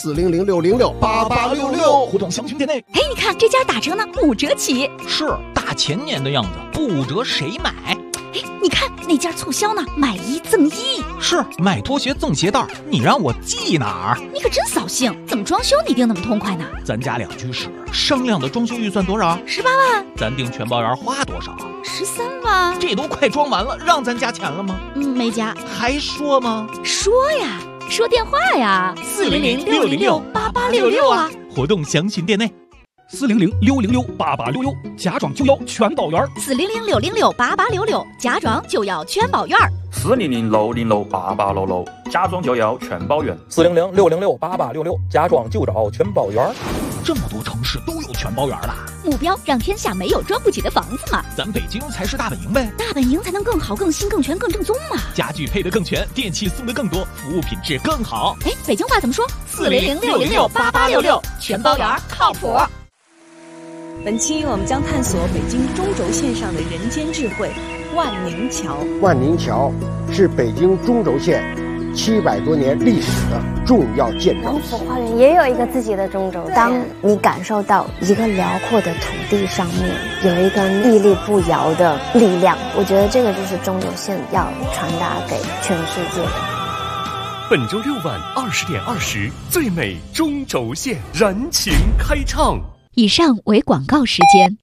，400-606-8866， 互动详询店内。 嘿，你看这家打折呢，5折起。 是大前年的样子，不折谁买？ 哎，你看那家促销呢，买1赠1。 是卖拖鞋赠鞋带，你让我记哪儿？ 你可真扫兴，怎么装修你定那么痛快呢？ 咱家2居室，商量的装修预算多少 ？18万。 咱定全包圆花多少 ？13万。 这都快装完了，让咱加钱了吗？ 没加。 还说吗？ 说呀，说电话呀，400-606-8866啊。 活动详询店内。400-606-8866，家装就要全包圆。 400-606-8866，家装就要全包圆。 400-606-8866，家装就要全包圆。 400-606-8866，家装就找全包圆。 这么多城市都有全包圆了， 目标让天下没有装不起的房子嘛。 咱北京才是大本营呗， 大本营才能更好、更新、更全、更正宗嘛。 家具配得更全，电器送得更多，服务品质更好。 哎，北京话怎么说？400-606-8866，全包圆靠谱。 本期我们将探索北京中轴线上的人间智慧——万宁桥。 万宁桥是北京中轴线700多年历史的重要建筑。 王府花园也有一个自己的中轴线。当你感受到一个辽阔的土地上面有一个屹立不摇的力量，我觉得这个就是中轴线要传达给全世界的。 本周6晚20点20，最美中轴线燃情开唱。 以上为广告时间。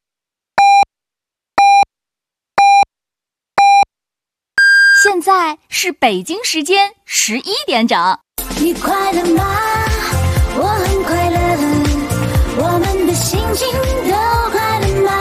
现在是北京时间11点整。 你快乐吗？我很快乐，我们的心情都快乐吗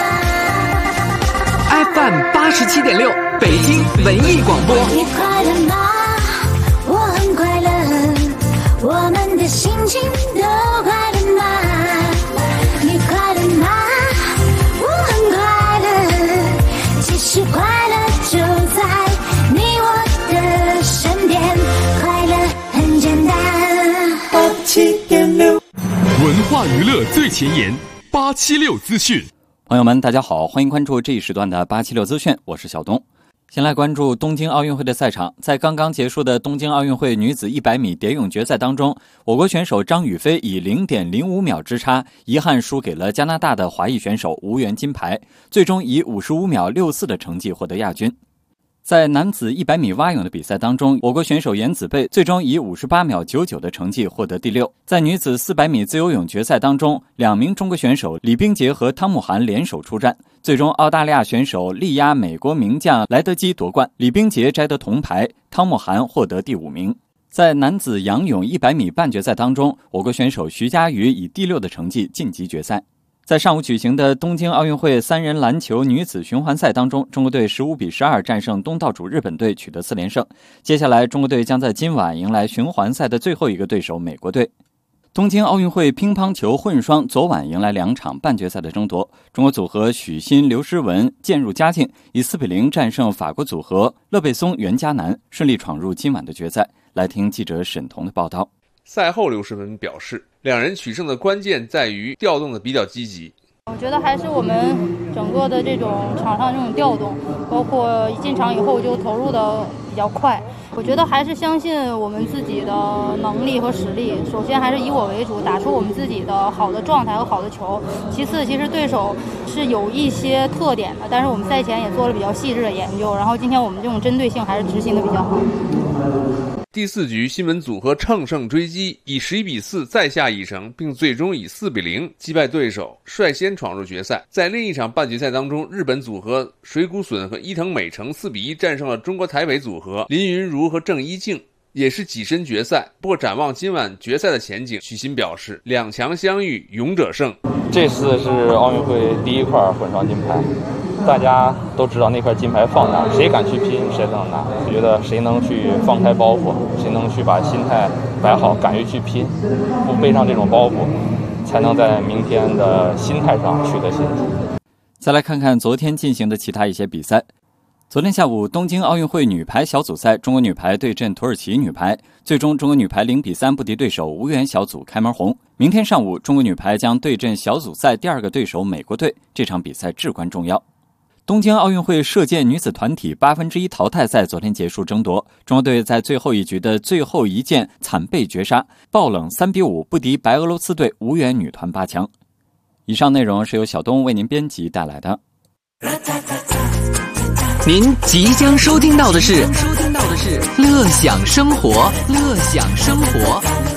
？FM 87.6，北京文艺广播。 你快乐吗？我很快乐，我们的心情都快乐吗？你快乐吗？我很快乐，其实快乐就在你我的身边，快乐很简单。87.6， 文化娱乐最前沿，876资讯。 朋友们，大家好，欢迎关注这一时段的876资讯，我是小东。先来关注东京奥运会的赛场，在刚刚结束的东京奥运会女子100米蝶泳决赛当中，我国选手张雨霏以 0.05 秒之差，遗憾输给了加拿大的华裔选手，无缘金牌，最终以55秒64的成绩获得亚军。在男子100米蛙泳的比赛当中，我国选手颜子贝最终以58秒99的成绩获得第6。在女子400米自由泳决赛当中，2名中国选手李冰洁和汤慕涵联手出战，最终澳大利亚选手力压美国名将莱德基夺冠，李冰洁摘得铜牌，汤慕涵获得第5名。在男子仰泳100米半决赛当中，我国选手徐嘉余以第6的成绩晋级决赛。 在上午举行的东京奥运会3人篮球女子循环赛当中，中国队15比12战胜东道主日本队，取得4连胜。接下来，中国队将在今晚迎来循环赛的最后一个对手美国队。东京奥运会乒乓球混双昨晚迎来2场半决赛的争夺，中国组合许昕、刘诗雯渐入佳境，以4比0战胜法国组合勒贝松、袁嘉楠，顺利闯入今晚的决赛。来听记者沈彤的报道。 赛后，刘诗雯表示，两人取胜的关键在于调动的比较积极。 我觉得还是我们整个的这种场上这种调动，包括一进场以后就投入的比较快。我觉得还是相信我们自己的能力和实力，首先还是以我为主，打出我们自己的好的状态和好的球。其次，其实对手是有一些特点的，但是我们赛前也做了比较细致的研究，然后今天我们这种针对性还是执行的比较好。 第4局，新闻组合乘胜追击，以11比4再下一城，并最终以4比0击败对手，率先闯入决赛。在另一场半决赛当中，日本组合水谷隼和伊藤美诚4比1战胜了中国台北组合林云如和郑一静，也是跻身决赛。不过展望今晚决赛的前景，许昕表示，2强相遇，勇者胜。 这次是奥运会第1块混双金牌，大家都知道那块金牌放哪，谁敢去拼谁能拿。我觉得谁能去放开包袱，谁能去把心态摆好，敢于去拼，不背上这种包袱，才能在明天的心态上取得进步。 再来看看昨天进行的其他一些比赛。昨天下午，东京奥运会女排小组赛，中国女排对阵土耳其女排，最终中国女排0比3不敌对手，无缘小组开门红。明天上午，中国女排将对阵小组赛第2个对手美国队，这场比赛至关重要。东京奥运会射箭女子团体1/8淘汰赛昨天结束争夺，中国队在最后一局的最后一箭惨被绝杀，爆冷3比5不敌白俄罗斯队，无缘女团8强。以上内容是由小东为您编辑带来的。 您即将收听到的是乐享生活，乐享生活。